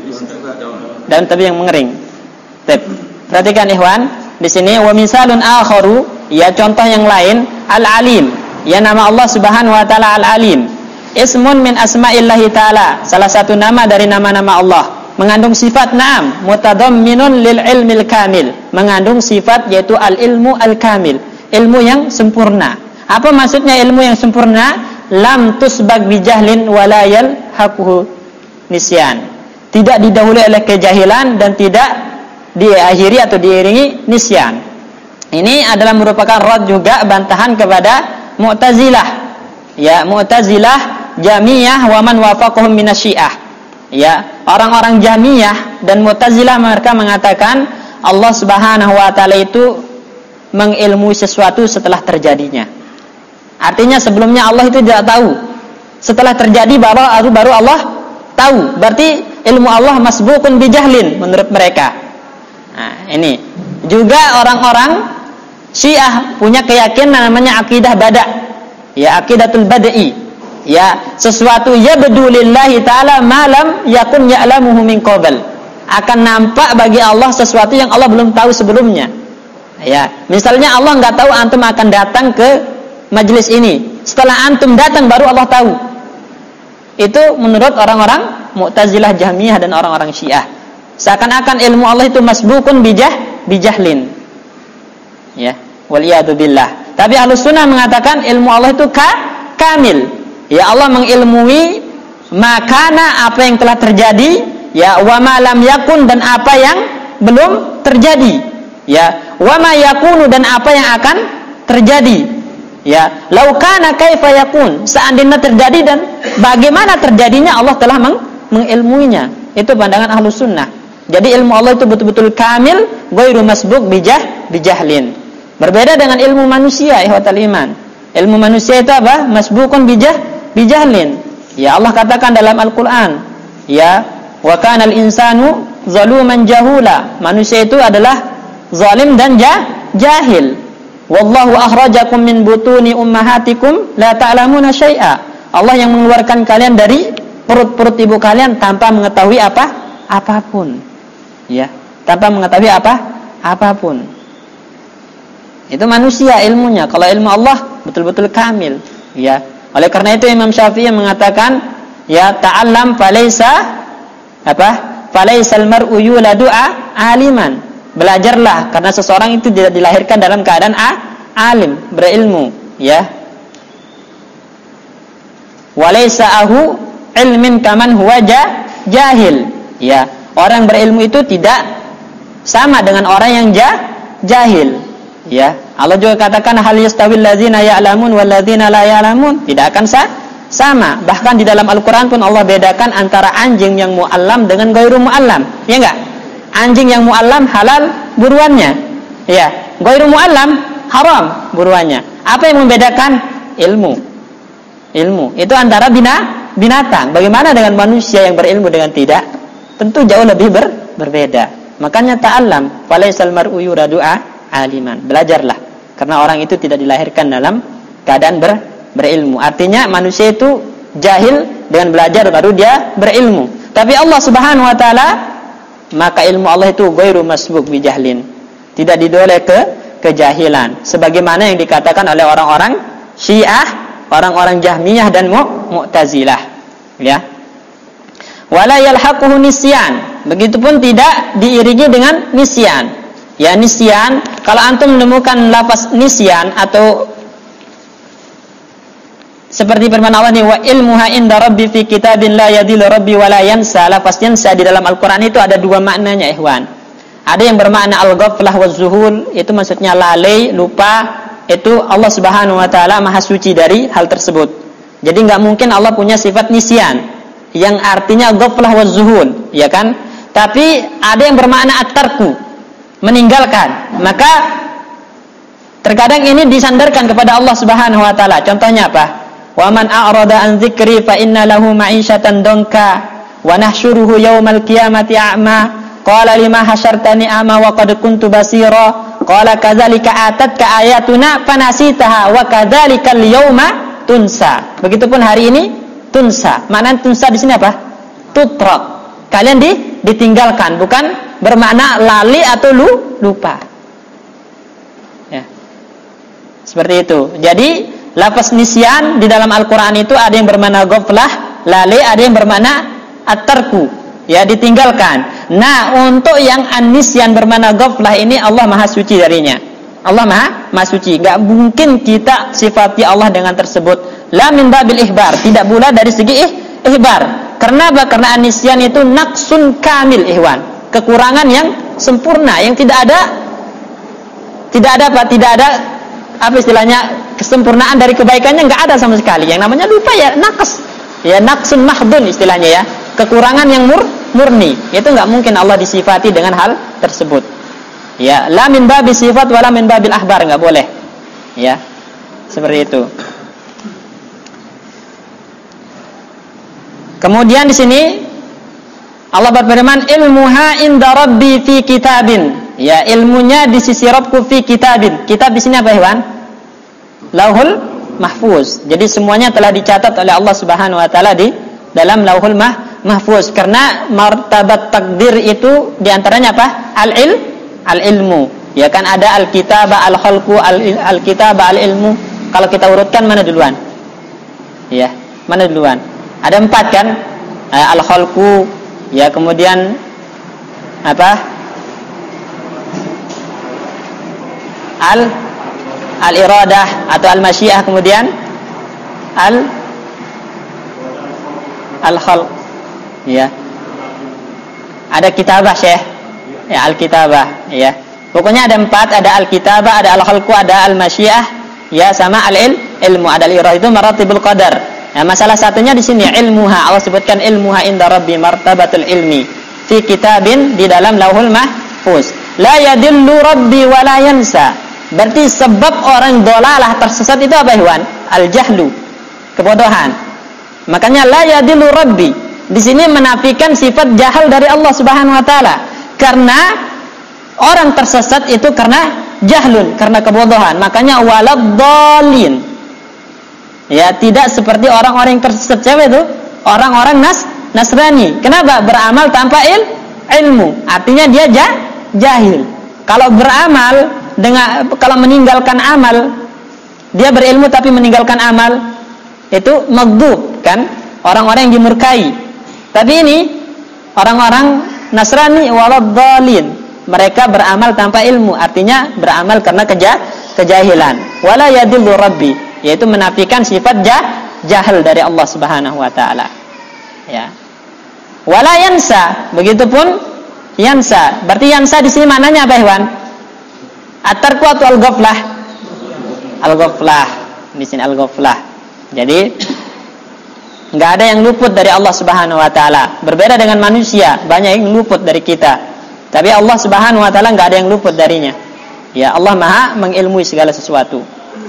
Daun tapi yang mengering. Baik. Perhatikan ikhwan, di sini wa misalun akharu, ya contoh yang lain, al-alim. Ya nama Allah Subhanahu wa taala al-alim. Ismun min asma'illahi taala, salah satu nama dari nama-nama Allah. Mengandung sifat na'am, mutadamminun lil ilmil kamil, mengandung sifat yaitu al-ilmu al-kamil, ilmu yang sempurna. Apa maksudnya ilmu yang sempurna? Lam tusbag bijahlin walayal haquhu nisyan. Tidak didahului oleh kejahilan dan tidak diakhiri atau diiringi nisyan. Ini adalah merupakan rad juga bantahan kepada Mu'tazilah. Ya, Mu'tazilah, Jahmiyah wa man wafaqahum minasyiah. Ya, orang-orang Jahmiyah dan Mu'tazilah mereka mengatakan Allah Subhanahu wa taala itu mengilmui sesuatu setelah terjadinya. Artinya sebelumnya Allah itu tidak tahu. Setelah terjadi baru baru Allah tahu. Berarti ilmu Allah masbuqun bijahlin menurut mereka. Nah, ini juga orang-orang Syiah punya keyakinan namanya akidah bada. Ya, aqidatul bada'i. Ya, sesuatu yabdu lillahi ta'ala malam yakun ya'lamuhu min qabl. Akan nampak bagi Allah sesuatu yang Allah belum tahu sebelumnya. Ya, misalnya Allah enggak tahu antum akan datang ke majelis ini. Setelah antum datang baru Allah tahu. Itu menurut orang-orang Mu'tazilah, Jahmiyah dan orang-orang Syiah. Seakan-akan ilmu Allah itu masbukun bijah bijahlin. Ya, waliyadu billah. Tapi Ahlus Sunnah mengatakan ilmu Allah itu ka, kamil. Ya, Allah mengilmui makana apa yang telah terjadi, ya, wa ma lam yakun dan apa yang belum terjadi. Ya, wa ma yakunu dan apa yang akan terjadi. Ya, lau kana kaifa yakun, seandainya terjadi dan bagaimana terjadinya Allah telah meng- mengilmuinya. Itu pandangan Ahlus Sunnah. Jadi ilmu Allah itu betul-betul kamil, ghairu masbuk bijah bijahlin. Berbeda dengan ilmu manusia, ihwatal iman. Ilmu manusia itu apa? Masbukun bijah bijahlin. Ya, Allah katakan dalam Al-Qur'an, ya, wa kanal insanu zaluman jahula. Manusia itu adalah zalim dan jah, jahil. Wallahu akhrajakum min butuni ummahatikum la ta'lamuna syai'a. Allah yang mengeluarkan kalian dari perut-perut ibu kalian tanpa mengetahui apa? Apapun. Ya, tanpa mengetahui apa? Apapun. Itu manusia ilmunya. Kalau ilmu Allah betul-betul kamil. Ya. Oleh karena itu Imam Syafi'i mengatakan, ya, ta'allam falaysa apa? Falaysal mar'u yuladu aliman. Belajarlah karena seseorang itu tidak dilahirkan dalam keadaan a, alim, berilmu, ya. Walaysa ahu ilmin kaman huwa jahil. Ya, orang berilmu itu tidak sama dengan orang yang jahil. Ya, Allah juga katakan hal yastawil ladzina ya'lamun wal ladzina la ya'lamun. Tidak akan sah, sama. Bahkan di dalam Al-Qur'an pun Allah bedakan antara anjing yang mu'allam dengan ghairu mu'allam. Ya enggak? Anjing yang mu'allam halal buruannya. Ya, ghairu mu'allam haram buruannya. Apa yang membedakan? Ilmu. Ilmu. Itu antara bina, binatang. Bagaimana dengan manusia yang berilmu dengan tidak? Tentu jauh lebih ber, berbeda. Makanya ta'allam, falaisal mar'u yuradu aliman. Belajarlah. Karena orang itu tidak dilahirkan dalam keadaan ber, berilmu. Artinya manusia itu jahil, dengan belajar baru dia berilmu. Tapi Allah Subhanahu wa taala, maka ilmu Allah itu ghairu masbuk bi jahlin. Tidak didoleh ke kejahilan. Sebagaimana yang dikatakan oleh orang-orang Syiah, orang-orang Jahmiyah dan Mu'tazilah. Ya. Wala yalhaquhu nisyan. Begitupun tidak diiringi dengan nisyan. Ya, nisyan, kalau antum menemukan lafaz nisyan atau seperti firman Allah ni wa ilmuha inda rabbi fi kitabin la yadillu rabbi wa la yansa. Lafaz yansa di dalam Al-Qur'an itu ada dua maknanya, ikhwan. Ada yang bermakna al-ghaflah wa zuhul, itu maksudnya lalai, lupa. Itu Allah Subhanahu wa taala maha suci dari hal tersebut. Jadi enggak mungkin Allah punya sifat nisyan yang artinya ghaflah wa zuhul, ya kan? Tapi ada yang bermakna at-tarku, meninggalkan. Maka terkadang ini disandarkan kepada Allah Subhanahu wa taala. Contohnya apa? Wa man a'rada an dzikri fa inna lahu ma'isyatan donka wa nahsyuruhu yaumal qiyamati a'ma qala lima hasyartani a'ma wa qad kuntu basira qala kadzalika atatka ayatuna fanasitaha wa kadzalikal yauma tunsa. Begitupun hari ini tunsa. Makna tunsa di sini apa? Tutrak. Kalian di, ditinggalkan, bukan bermakna lali atau lu, lupa. Ya. Seperti itu. Jadi lafaz nisyan di dalam Al-Qur'an itu ada yang bermakna ghaflah, lali, ada yang bermakna at-tarku, ya, ditinggalkan. Nah, untuk yang an-nisyan bermakna ghaflah ini Allah Maha suci darinya. Allah Maha, Maha suci. Enggak mungkin kita sifati Allah dengan tersebut. La min babil ihbar, tidak pula dari segi ih, ihbar. Karena apa? Karena an-nisyan itu naqsun kamil, ihwan. Kekurangan yang sempurna, yang tidak ada tidak ada apa? Tidak ada apa istilahnya? Kesempurnaan dari kebaikannya enggak ada sama sekali. Yang namanya lupa ya naqs. Ya naqsun mahdun istilahnya ya. Kekurangan yang mur, murni. Itu enggak mungkin Allah disifati dengan hal tersebut. Ya, la min babi sifat wala min babil ahbar, enggak boleh. Ya. Seperti itu. Kemudian di sini Allah berfirman ilmuha inda rabbi fi kitabin. Ya, ilmunya di sisi Rabbku fi kitabin. Kitab di sini apa, Iwan? Lauhul Mahfuz. Jadi semuanya telah dicatat oleh Allah Subhanahu wa taala di dalam Lauhul mah, Mahfuz. Karena martabat takdir itu di antaranya apa? Al-il, al-ilmu. Ya kan ada al-kitabah, al-khalqu, al-kitabah, al-ilmu. Kalau kita urutkan mana duluan? Ya, mana duluan? Ada empat kan? Al-khalqu, ya, kemudian apa? Al al-iradah atau al-masyiah, kemudian al al-khalq. Ya. Ada kitabah, Syekh. Ya, al-kitabah, ya. Pokoknya ada empat, ada al-kitabah, ada al-khalqu, ada al-masyiah, ya, sama al-ilmu, ada al-iradah. Itu maratibul qadar. Nah, masalah satunya di sini ilmuha. Allah sebutkan ilmuha inda rabbi martabatul ilmi fi kitabin, di dalam Lauhul Mahfuz. La yadillu rabbi wa la yansa. Berarti sebab orang dolalah tersesat itu apa, Iwan? Al-jahlu, kebodohan. Makanya la yadillu rabbi di sini menafikan sifat jahal dari Allah Subhanahu wa taala. Karena orang tersesat itu karena jahlun, karena kebodohan. Makanya waladhdallin. Ya, tidak seperti orang-orang yang tersesat. Siapa itu? Orang-orang nas Nasrani. Kenapa? Beramal tanpa il, ilmu. Artinya dia jah, jahil. Kalau beramal dengan kalau meninggalkan amal, dia berilmu tapi meninggalkan amal, itu maghdub, kan? Orang-orang yang dimurkai. Tapi ini orang-orang Nasrani waladhdallin. Mereka beramal tanpa ilmu, artinya beramal karena keja, kejahilan. Wala yadillu rabbi, yaitu menafikan sifat jah, jahil dari Allah Subhanahu wa taala. Ya. Wala yansa, begitupun yansa. Berarti yansa di sini maknanya apa, Iwan? At-tarku atau al-ghaflah? Al-ghaflah. Di sini al-ghaflah. Jadi enggak ada yang luput dari Allah Subhanahu wa taala. Berbeda dengan manusia, banyak yang luput dari kita. Tapi Allah Subhanahu wa taala enggak ada yang luput darinya. Ya, Allah Maha mengilmui segala sesuatu.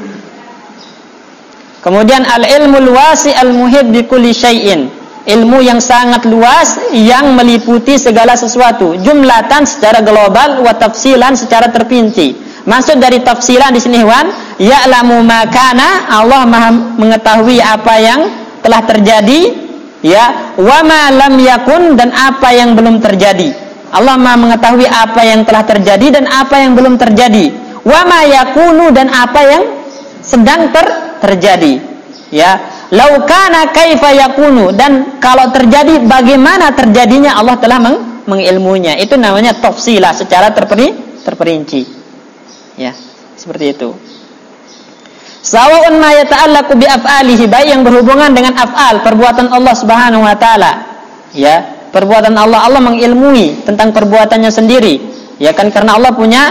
Kemudian al-ilmul wasi' al-muhit bi kulli syai'in. Ilmu yang sangat luas yang meliputi segala sesuatu, jumlatan secara global wa tafsilan secara terperinci. Maksud dari tafsilan di sini, Wan, ya'lamu ma kana, Allah Maha mengetahui apa yang telah terjadi, ya, wa ma lam yakun, dan apa yang belum terjadi. Allah Maha mengetahui apa yang telah terjadi dan apa yang belum terjadi. Wa ma yakunu, dan apa yang sedang ter terjadi. Ya, lau kana kaifa yakunu, dan kalau terjadi bagaimana terjadinya, Allah telah meng mengilmunya. Itu namanya tafsilah secara terperi terperinci. Ya, seperti itu. Sawa'un ma yata'allaqu bi af'alihi, baik yang berhubungan dengan af'al, perbuatan Allah Subhanahu wa taala. Ya, perbuatan Allah, Allah mengilmui tentang perbuatannya sendiri. Ya kan, karena Allah punya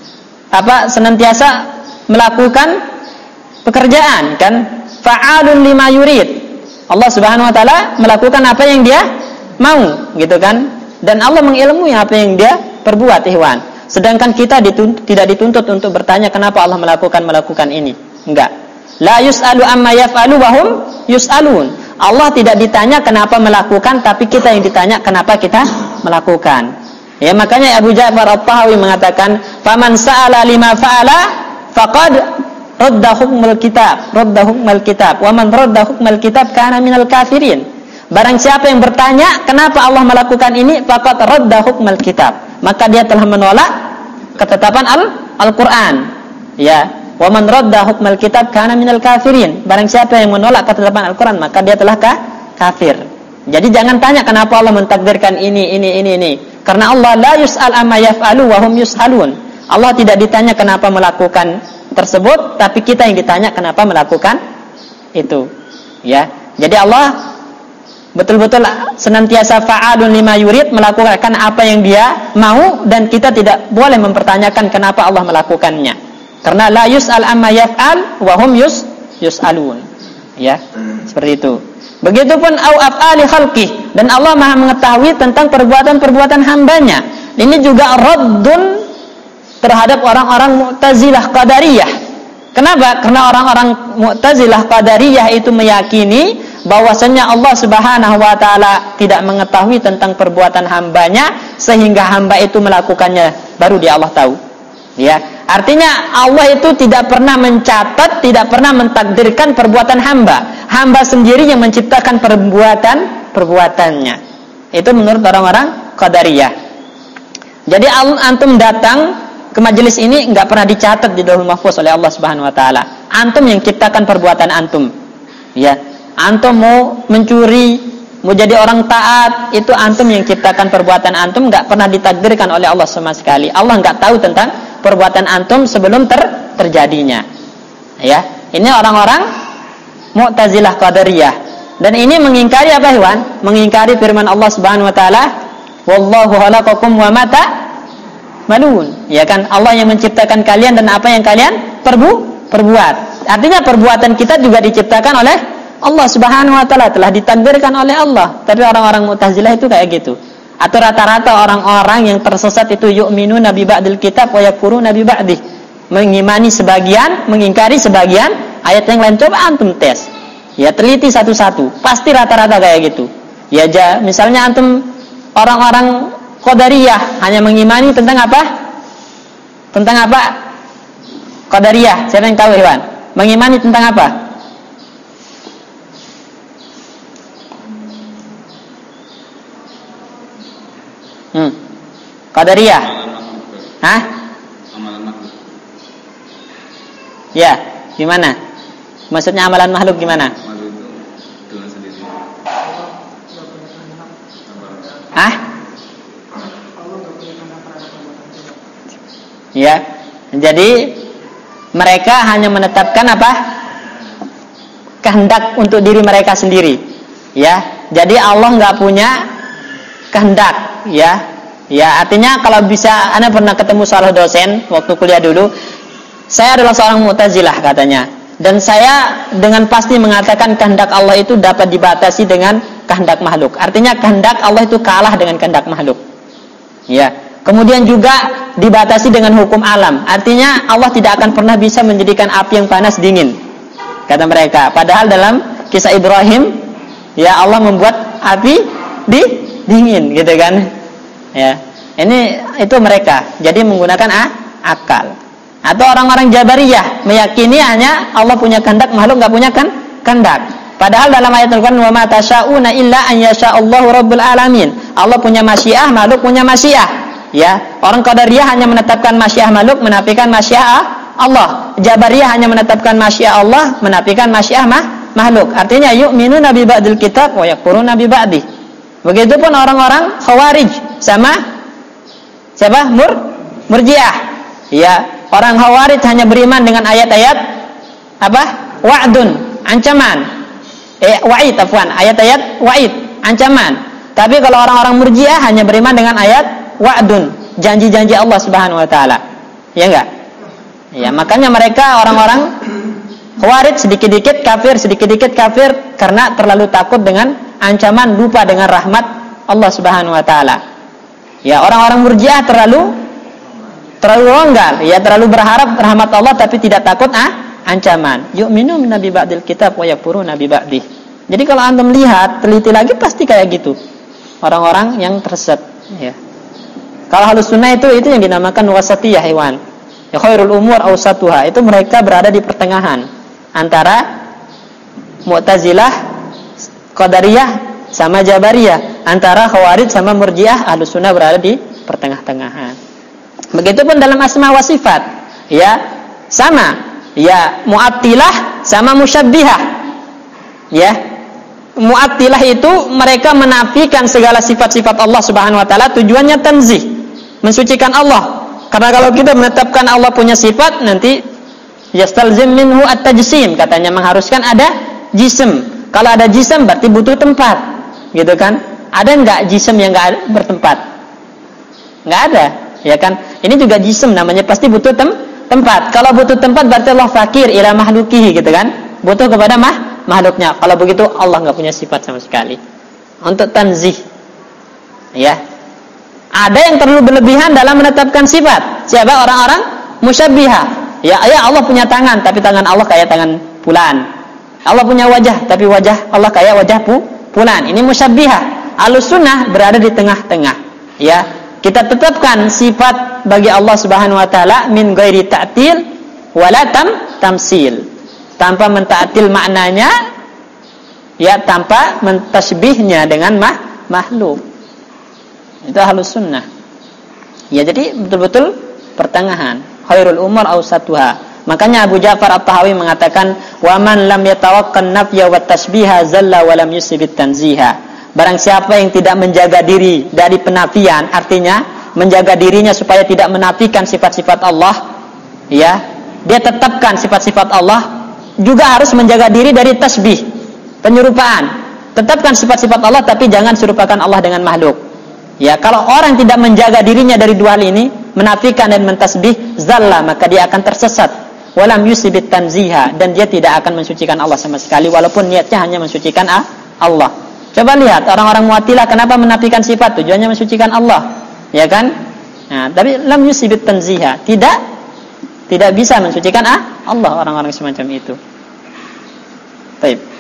apa? Senantiasa melakukan pekerjaan, kan? Fa'alun lima yurid. Allah Subhanahu wa taala melakukan apa yang Dia mau, gitu kan? Dan Allah mengilmui apa yang Dia perbuat, ikhwan. Sedangkan kita dituntut, tidak dituntut untuk bertanya kenapa Allah melakukan melakukan ini. Enggak. La yus'alu amma yaf'alu wa hum yus'alun. Allah tidak ditanya kenapa melakukan, tapi kita yang ditanya kenapa kita melakukan. Ya, makanya Abu Ja'far At-Tahawi mengatakan, "Faman sa'ala lima fa'ala faqad radda hukmul kitab, radda hukmul kitab, wa man radda hukmul kitab kana minal kafirin." Barang siapa yang bertanya kenapa Allah melakukan ini, faqad radda hukmul kitab, maka dia telah menolak ketetapan Al Al-Qur'an. Ya, wa man radda hukmul kitab kana minal kafirin. Barang siapa yang menolak ketetapan Al-Qur'an, maka dia telah ka kafir. Jadi jangan tanya kenapa Allah mentakdirkan ini ini ini ini. Karena Allah la yus'al amma yaf'alu wa hum yus'alun. Allah tidak ditanya kenapa melakukan tersebut, tapi kita yang ditanya kenapa melakukan itu. Ya. Jadi Allah betul-betul senantiasa fa'alun lima yurid, melakukan apa yang Dia mau, dan kita tidak boleh mempertanyakan kenapa Allah melakukannya. Karena la yus'al amma yaf'al wa hum yus yus'alun. Ya, seperti itu. Begitupun au af'ali khalqih, dan Allah Maha mengetahui tentang perbuatan-perbuatan hambanya. Ini juga raddun terhadap orang-orang Mu'tazilah Qadariyah. Kenapa? Karena orang-orang Mu'tazilah Qadariyah itu meyakini bahwasanya Allah Subhanahu wa taala tidak mengetahui tentang perbuatan hambanya, sehingga hamba itu melakukannya baru dia Allah tahu. Ya, artinya Allah itu tidak pernah mencatat, tidak pernah mentakdirkan perbuatan hamba. Hamba sendiri yang menciptakan perbuatan perbuatannya. Itu menurut orang-orang Qadariyah. Jadi antum datang ke majelis ini enggak pernah dicatat di Lauhul Mahfuz oleh Allah Subhanahu wa taala. Antum yang ciptakan perbuatan antum. Ya, antum mau mencuri, mau jadi orang taat, itu antum yang ciptakan perbuatan antum, enggak pernah ditakdirkan oleh Allah sama sekali. Allah enggak tahu tentang perbuatan antum sebelum ter terjadinya. Ya, ini orang-orang Mu'tazilah Qadariyah. Dan ini mengingkari apa, Iwan? Mengingkari firman Allah Subhanahu wa taala, "Wallahu khalaqakum wa ma ta'malun." Ya kan, Allah yang menciptakan kalian dan apa yang kalian perbu perbuat. Artinya perbuatan kita juga diciptakan oleh Allah Subhanahu wa taala, telah ditakdirkan oleh Allah. Tapi orang-orang Mu'tazilah itu kayak gitu. Atau rata-rata orang-orang yang tersesat itu yu'minuna bi ba'dil kitab wa yakfuruna bi ba'dih. Mengimani sebagian, mengingkari sebagian ayat yang lain. Coba antum tes. Ya, teliti satu-satu. Pasti rata-rata kayak gitu. Ya, ja, misalnya antum orang-orang Qadariyah hanya mengimani tentang apa? Tentang apa? Qadariyah. Siapa yang tahu, Iwan? Mengimani tentang apa? Hmm. Qadariyah. Hah? Ya, gimana? Maksudnya amalan makhluk gimana? Hah? Ya. Jadi mereka hanya menetapkan apa? Kehendak untuk diri mereka sendiri. Ya, Jadi Allah nggak punya kehendak, ya. Ya, artinya kalau bisa, Anda pernah ketemu salah dosen waktu kuliah dulu. Saya adalah seorang Mu'tazilah katanya. Dan saya dengan pasti mengatakan kehendak Allah itu dapat dibatasi dengan kehendak makhluk. Artinya kehendak Allah itu kalah dengan kehendak makhluk. Ya. Kemudian juga dibatasi dengan hukum alam. Artinya Allah tidak akan pernah bisa menjadikan api yang panas dingin, kata mereka. Padahal dalam kisah Ibrahim, ya Allah membuat api di dingin, gitu kan? Ya, ini itu mereka. Jadi menggunakan ah, akal. Atau orang-orang Jabariyah meyakini hanya Allah punya kehendak, makhluk enggak punya kan kehendak. Padahal dalam ayat Al-Qur'an, wa ma tasyauna illa an yasha'allahu rabbul alamin. Allah punya masyiah, makhluk punya masyiah. Ya, orang Qadariyah hanya menetapkan masyiah makhluk, menafikan masyiah Allah. Jabariyah hanya menetapkan masyiah Allah, menafikan masyiah mah, makhluk. Artinya yu'minuna bi ba'dil kitab wa yakfuruna bi ba'dih. Begitupun orang-orang Khawarij sama siapa? Mur Murji'ah. Ya, orang Khawarij hanya beriman dengan ayat-ayat apa? Wa'dun, ancaman. Eh, wa'id afwan, ayat-ayat wa'id, ancaman. Tapi kalau orang-orang Murji'ah hanya beriman dengan ayat wa'dun, janji-janji Allah Subhanahu wa taala. Ya enggak? Ya, makanya mereka orang-orang Khawarij sedikit-dikit kafir, sedikit-dikit kafir karena terlalu takut dengan ancaman, lupa dengan rahmat Allah Subhanahu wa taala. Ya, orang-orang Murji'ah terlalu terlalu longgar, ya terlalu berharap rahmat Allah tapi tidak takut ah ancaman. Yu'minu min nabi ba'dil kitab wa yakfuruna bi ba'dih. Jadi kalau antum lihat, teliti lagi pasti kayak gitu. Orang-orang yang tersesat, ya. Kalau Ahlus Sunnah itu itu yang dinamakan wasatiyah hewan. Ya khairul umur awsatuha, itu mereka berada di pertengahan antara Mu'tazilah, Qadariyah sama Jabariyah, antara Khawarij sama Murji'ah. Ahlus Sunnah berada di pertengah-tengahan. Begitupun dalam asma wa sifat, ya sama, ya Mu'attilah sama Musyabbihah. Ya, Mu'attilah itu mereka menafikan segala sifat-sifat Allah Subhanahu wa taala, tujuannya tanzih, mensucikan Allah. Karena kalau kita menetapkan Allah punya sifat, nanti yastalzim minhu at-tajsim, katanya mengharuskan ada jism. Kalau ada jism berarti butuh tempat, gitu kan? Ada enggak jism yang enggak bertempat? Enggak ada, ya kan? Ini juga jism namanya, pasti butuh tem tempat. Kalau butuh tempat berarti Allah fakir ila mahlukihi, gitu kan? Butuh kepada mah makhluknya. Kalau begitu Allah enggak punya sifat sama sekali. Untuk tanzih, ya. Ada yang terlalu berlebihan dalam menetapkan sifat. Siapa? Orang-orang musyabbihah. Ya, ya Allah punya tangan, tapi tangan Allah kayak tangan fulan. Allah punya wajah, tapi wajah Allah kayak wajah pu fulan. Ini musyabbihah. Ahlus Sunnah berada di tengah-tengah. Ya, kita tetapkan sifat bagi Allah Subhanahu wa taala min ghairi ta'til wala tam tamsil. Tanpa menta'til maknanya, ya tanpa mentasbihnya dengan mah makhluk. Itu Ahlus Sunnah. Ya, jadi betul-betul pertengahan. Khairul umur awsatuha. Makanya Abu Ja'far At-Tahawi mengatakan, "Wa man lam yatawaqqan nafya wa tasbiha zalla wa lam yusibit tanziha." Barang siapa yang tidak menjaga diri dari penafian, artinya menjaga dirinya supaya tidak menafikan sifat-sifat Allah, ya, dia tetapkan sifat-sifat Allah, juga harus menjaga diri dari tasbih, penyerupaan. Tetapkan sifat-sifat Allah tapi jangan serupakan Allah dengan makhluk. Ya, kalau orang tidak menjaga dirinya dari dua hal ini, menafikan dan mentasbih, zalla, maka dia akan tersesat. Walam yusibit tanziha, dan dia tidak akan mensucikan Allah sama sekali, walaupun niatnya hanya mensucikan Allah. Coba lihat orang-orang Mu'attilah kenapa menafikan sifat, tujuannya mensucikan Allah, ya kan? Nah, tapi lam yusibit tanziha, tidak tidak bisa mensucikan Allah orang-orang semacam itu. Baik.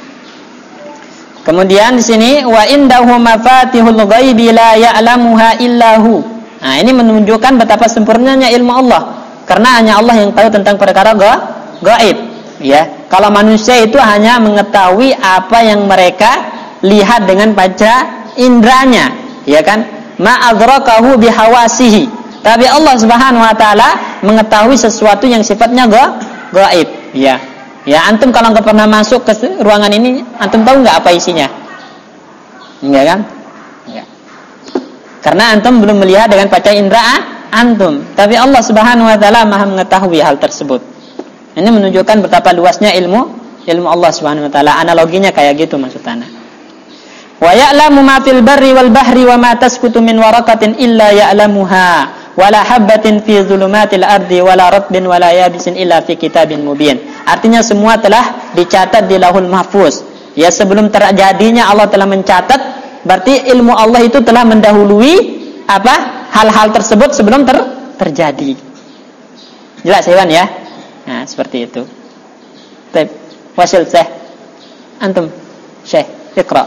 Kemudian di sini wa indahu mafatihul ghaibi la ya'lamuha illahu. Nah, ini menunjukkan betapa sempurnanya ilmu Allah, karena hanya Allah yang tahu tentang perkara gaib, ya. Kalau manusia itu hanya mengetahui apa yang mereka lihat dengan panca indranya, ya kan? Ma adrakahu bihawasihi. Tapi Allah Subhanahu wa taala mengetahui sesuatu yang sifatnya gaib, ya. Ya, antum kalau enggak pernah masuk ke ruangan ini, antum tahu enggak apa isinya? Enggak kan? Enggak. Karena antum belum melihat dengan panca indera antum. Tapi Allah Subhanahu wa taala Maha mengetahui hal tersebut. Ini menunjukkan betapa luasnya ilmu ilmu Allah Subhanahu wa taala. Analoginya kayak gitu maksud ana. Wa ya'lamu ma fil barri wal bahri wa ma tasqutu min waraqatin illa ya'lamuha wala habbatin fi dhulumatil ardi wala ratbin wala yabisin illa fi kitabin mubin. Artinya semua telah dicatat di Lauhul Mahfuz. Ya, sebelum terjadinya Allah telah mencatat, berarti ilmu Allah itu telah mendahului apa? Hal-hal tersebut sebelum ter terjadi. Jelas Iwan ya? Nah, seperti itu. Baik, wasil Syekh. Antum, Syekh, Iqra.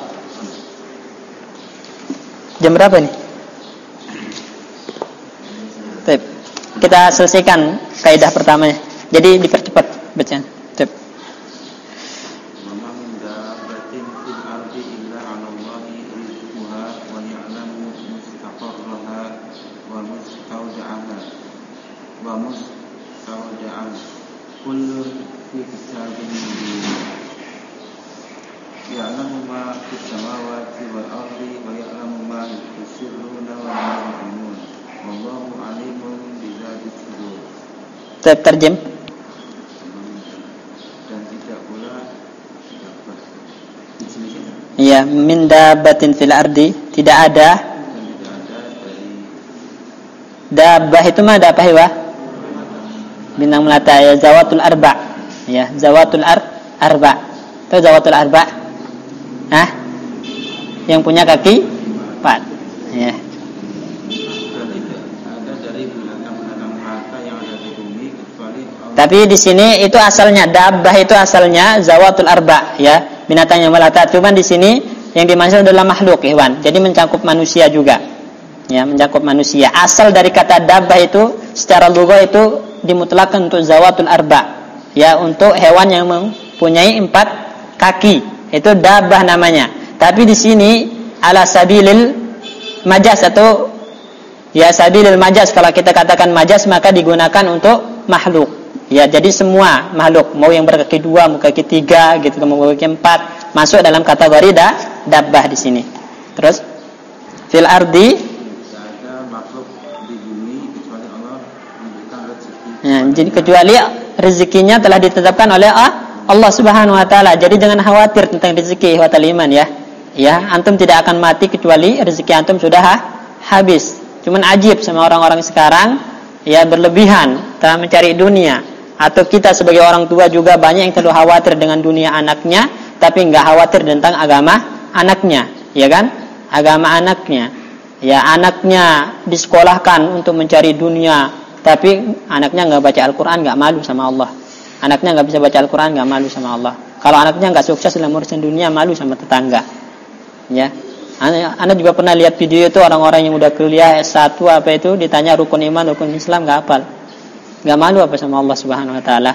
Jam berapa nih? Baik. Kita selesaikan kaidah pertamanya. Jadi dipercepat bacaan. Baik. Terjem. Dan tidak pula iya, min dabbatin fil ardi, tidak ada. dan tidak ada dari Dabbah itu mah dabbah ya? Bintang melata ya, zawatul arba. Ya, zawatul ar arba. Tahu zawatul arba? Hah? Yang punya kaki empat. Ya. Tapi di sini itu asalnya dabbah itu asalnya zawatul arba ya, binatang yang melata. Cuman di sini yang dimaksud adalah makhluk hewan. Jadi mencakup manusia juga. Ya, mencakup manusia. Asal dari kata dabbah itu secara lugah itu dimutlakkan untuk zawatul arba. Ya, untuk hewan yang mempunyai empat kaki. Itu dabbah namanya. Tapi di sini ala sabilil majaz atau ya sabilil majaz, kalau kita katakan majaz maka digunakan untuk makhluk. Ya, jadi semua makhluk, mau yang berkaki dua, mau kaki tiga, gitu, mau kaki empat, masuk dalam kategori da, dabbah di sini. Terus fil ardi, ada makhluk di bumi kecuali Allah memberikan rezeki. ya, jadi kecuali rezekinya telah ditetapkan oleh Allah Subhanahu Wa Taala. Jadi jangan khawatir tentang rezeki wa iman ya. Ya, antum tidak akan mati kecuali rezeki antum sudah ha, habis. Cuman ajib sama orang-orang sekarang, ya berlebihan telah mencari dunia. Atau kita sebagai orang tua juga banyak yang terlalu khawatir dengan dunia anaknya, tapi enggak khawatir tentang agama anaknya, ya kan? Agama anaknya. Ya, anaknya disekolahkan untuk mencari dunia, tapi anaknya enggak baca Al-Qur'an, enggak malu sama Allah. Anaknya enggak bisa baca Al-Qur'an, enggak malu sama Allah. Kalau anaknya enggak sukses dalam urusan dunia, malu sama tetangga. Ya. Anak juga pernah lihat video itu orang-orang yang udah kuliah S satu apa itu ditanya rukun iman, rukun Islam enggak hafal. Enggak malu apa sama Allah Subhanahu Wa Taala.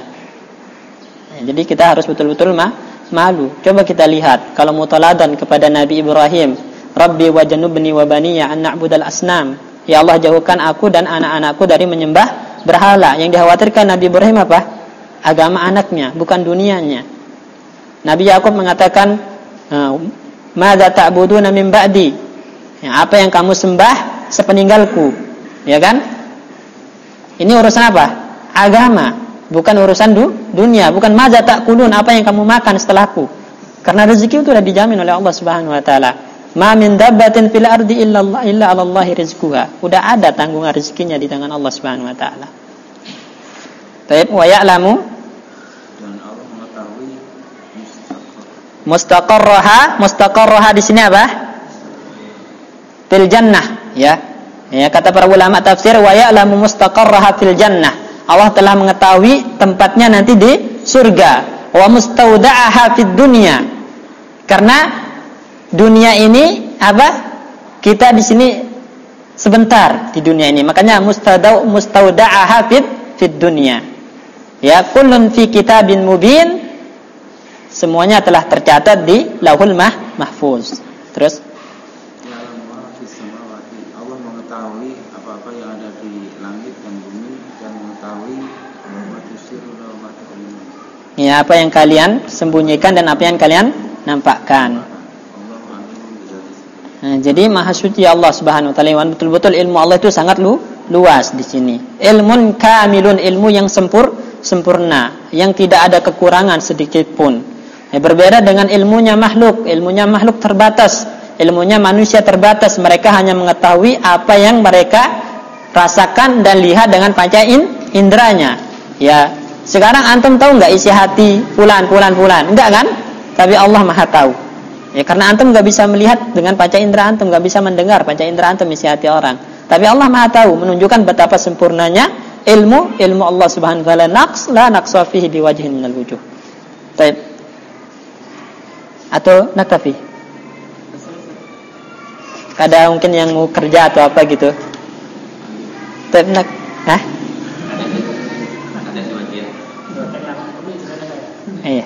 Ya, jadi kita harus betul-betul mah malu. Coba kita lihat kalau mutaladan kepada Nabi Ibrahim, Rabbi wajnubni wa baniya an na'budal asnam. Ya Allah, jauhkan aku dan anak-anakku dari menyembah berhala. Yang dikhawatirkan Nabi Ibrahim apa? Agama anaknya, bukan dunianya. Nabi Yakub mengatakan, "Madza ta'buduna min ba'di?" Ya, apa yang kamu sembah sepeninggalku? Ya kan? Ini urusan apa? Agama, bukan urusan du, dunia, bukan madza ta'kulun, apa yang kamu makan setelahku. Karena rezeki itu sudah dijamin oleh Allah Subhanahu Wa Taala. Ma min dabbatin fil ardi illa Allah illa 'ala Allahi rizquha. Udah ada tanggungan rezekinya di tangan Allah Subhanahu Wa Taala. Baik, wa ya'lamu Dan Allah mengetahui mustaqarraha. Mustaqarraha di sini apa? Fil jannah, ya. Ya, kata para ulama tafsir, wa ya'lamu mustaqarraha fil jannah. Allah telah mengetahui tempatnya nanti di surga. Wa mustauda'aha fid dunya. Karena dunia ini apa? Kita di sini sebentar di dunia ini. Makanya mustadau mustauda'aha fid fid dunya. Ya, kullun fi kitabin mubin. Semuanya telah tercatat di Lauhul Mahfuz. Terus mengetahui apa-apa yang ada di langit dan bumi dan mengetahui bahwa tusiruna wa ta'lamun. Ya, apa yang kalian sembunyikan dan apa yang kalian nampakkan. Nah, jadi Maha Suci Allah Subhanahu Wa Taala, betul-betul ilmu Allah itu sangat lu, luas di sini. Ilmun kamilun, ilmu yang sempur sempurna, yang tidak ada kekurangan sedikit pun. Ya, berbeda dengan ilmunya makhluk. Ilmunya makhluk terbatas. ilmunya manusia terbatas, mereka hanya mengetahui apa yang mereka rasakan dan lihat dengan panca inderanya. Ya, sekarang antum tahu nggak isi hati fulan fulan fulan? Enggak kan? Tapi Allah Maha tahu. Ya, karena antum nggak bisa melihat dengan panca indera antum, nggak bisa mendengar panca indera antum isi hati orang. Tapi Allah Maha tahu, menunjukkan betapa sempurnanya ilmu ilmu Allah Subhanahu wa taala. Naqs la naqsa fihi biwajhin minal wujuh. Baik. Atau naktafi? Ada mungkin yang mau kerja atau apa gitu. Baik, nak. Hah? Ada sebagian. Iya.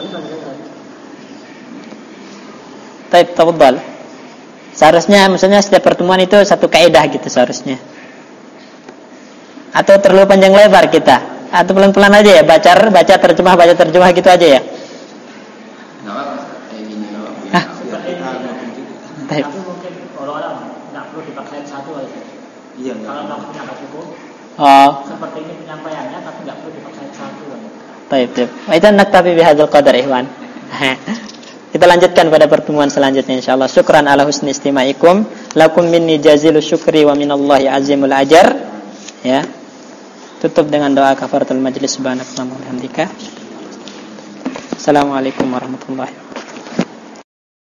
Baik, tafadhal. Seharusnya maksudnya setiap pertemuan itu satu kaidah gitu seharusnya. Atau terlalu panjang lebar kita? Atau pelan-pelan aja ya, baca baca terjemah baca terjemah gitu aja ya. Enggak apa-apa, kayak gini loh. Hah? Tapi mungkin orang-orang nggak perlu dipaksain satu aja. Iya, Kalau waktunya nggak cukup, Oh. seperti ini penyampaiannya, tapi nggak perlu dipaksain satu aja. Baik, baik. Kita naktafi bihadzal qadar ihwan. Kita lanjutkan pada pertemuan selanjutnya insyaallah. Syukran ala husni istimaikum. Lakum minni jazilu syukri wa minallahi azimul ajar. Ya. Tutup dengan doa kafaratul majlis subhanakallahumma wa bihamdika. Assalamualaikum warahmatullahi wabarakatuh.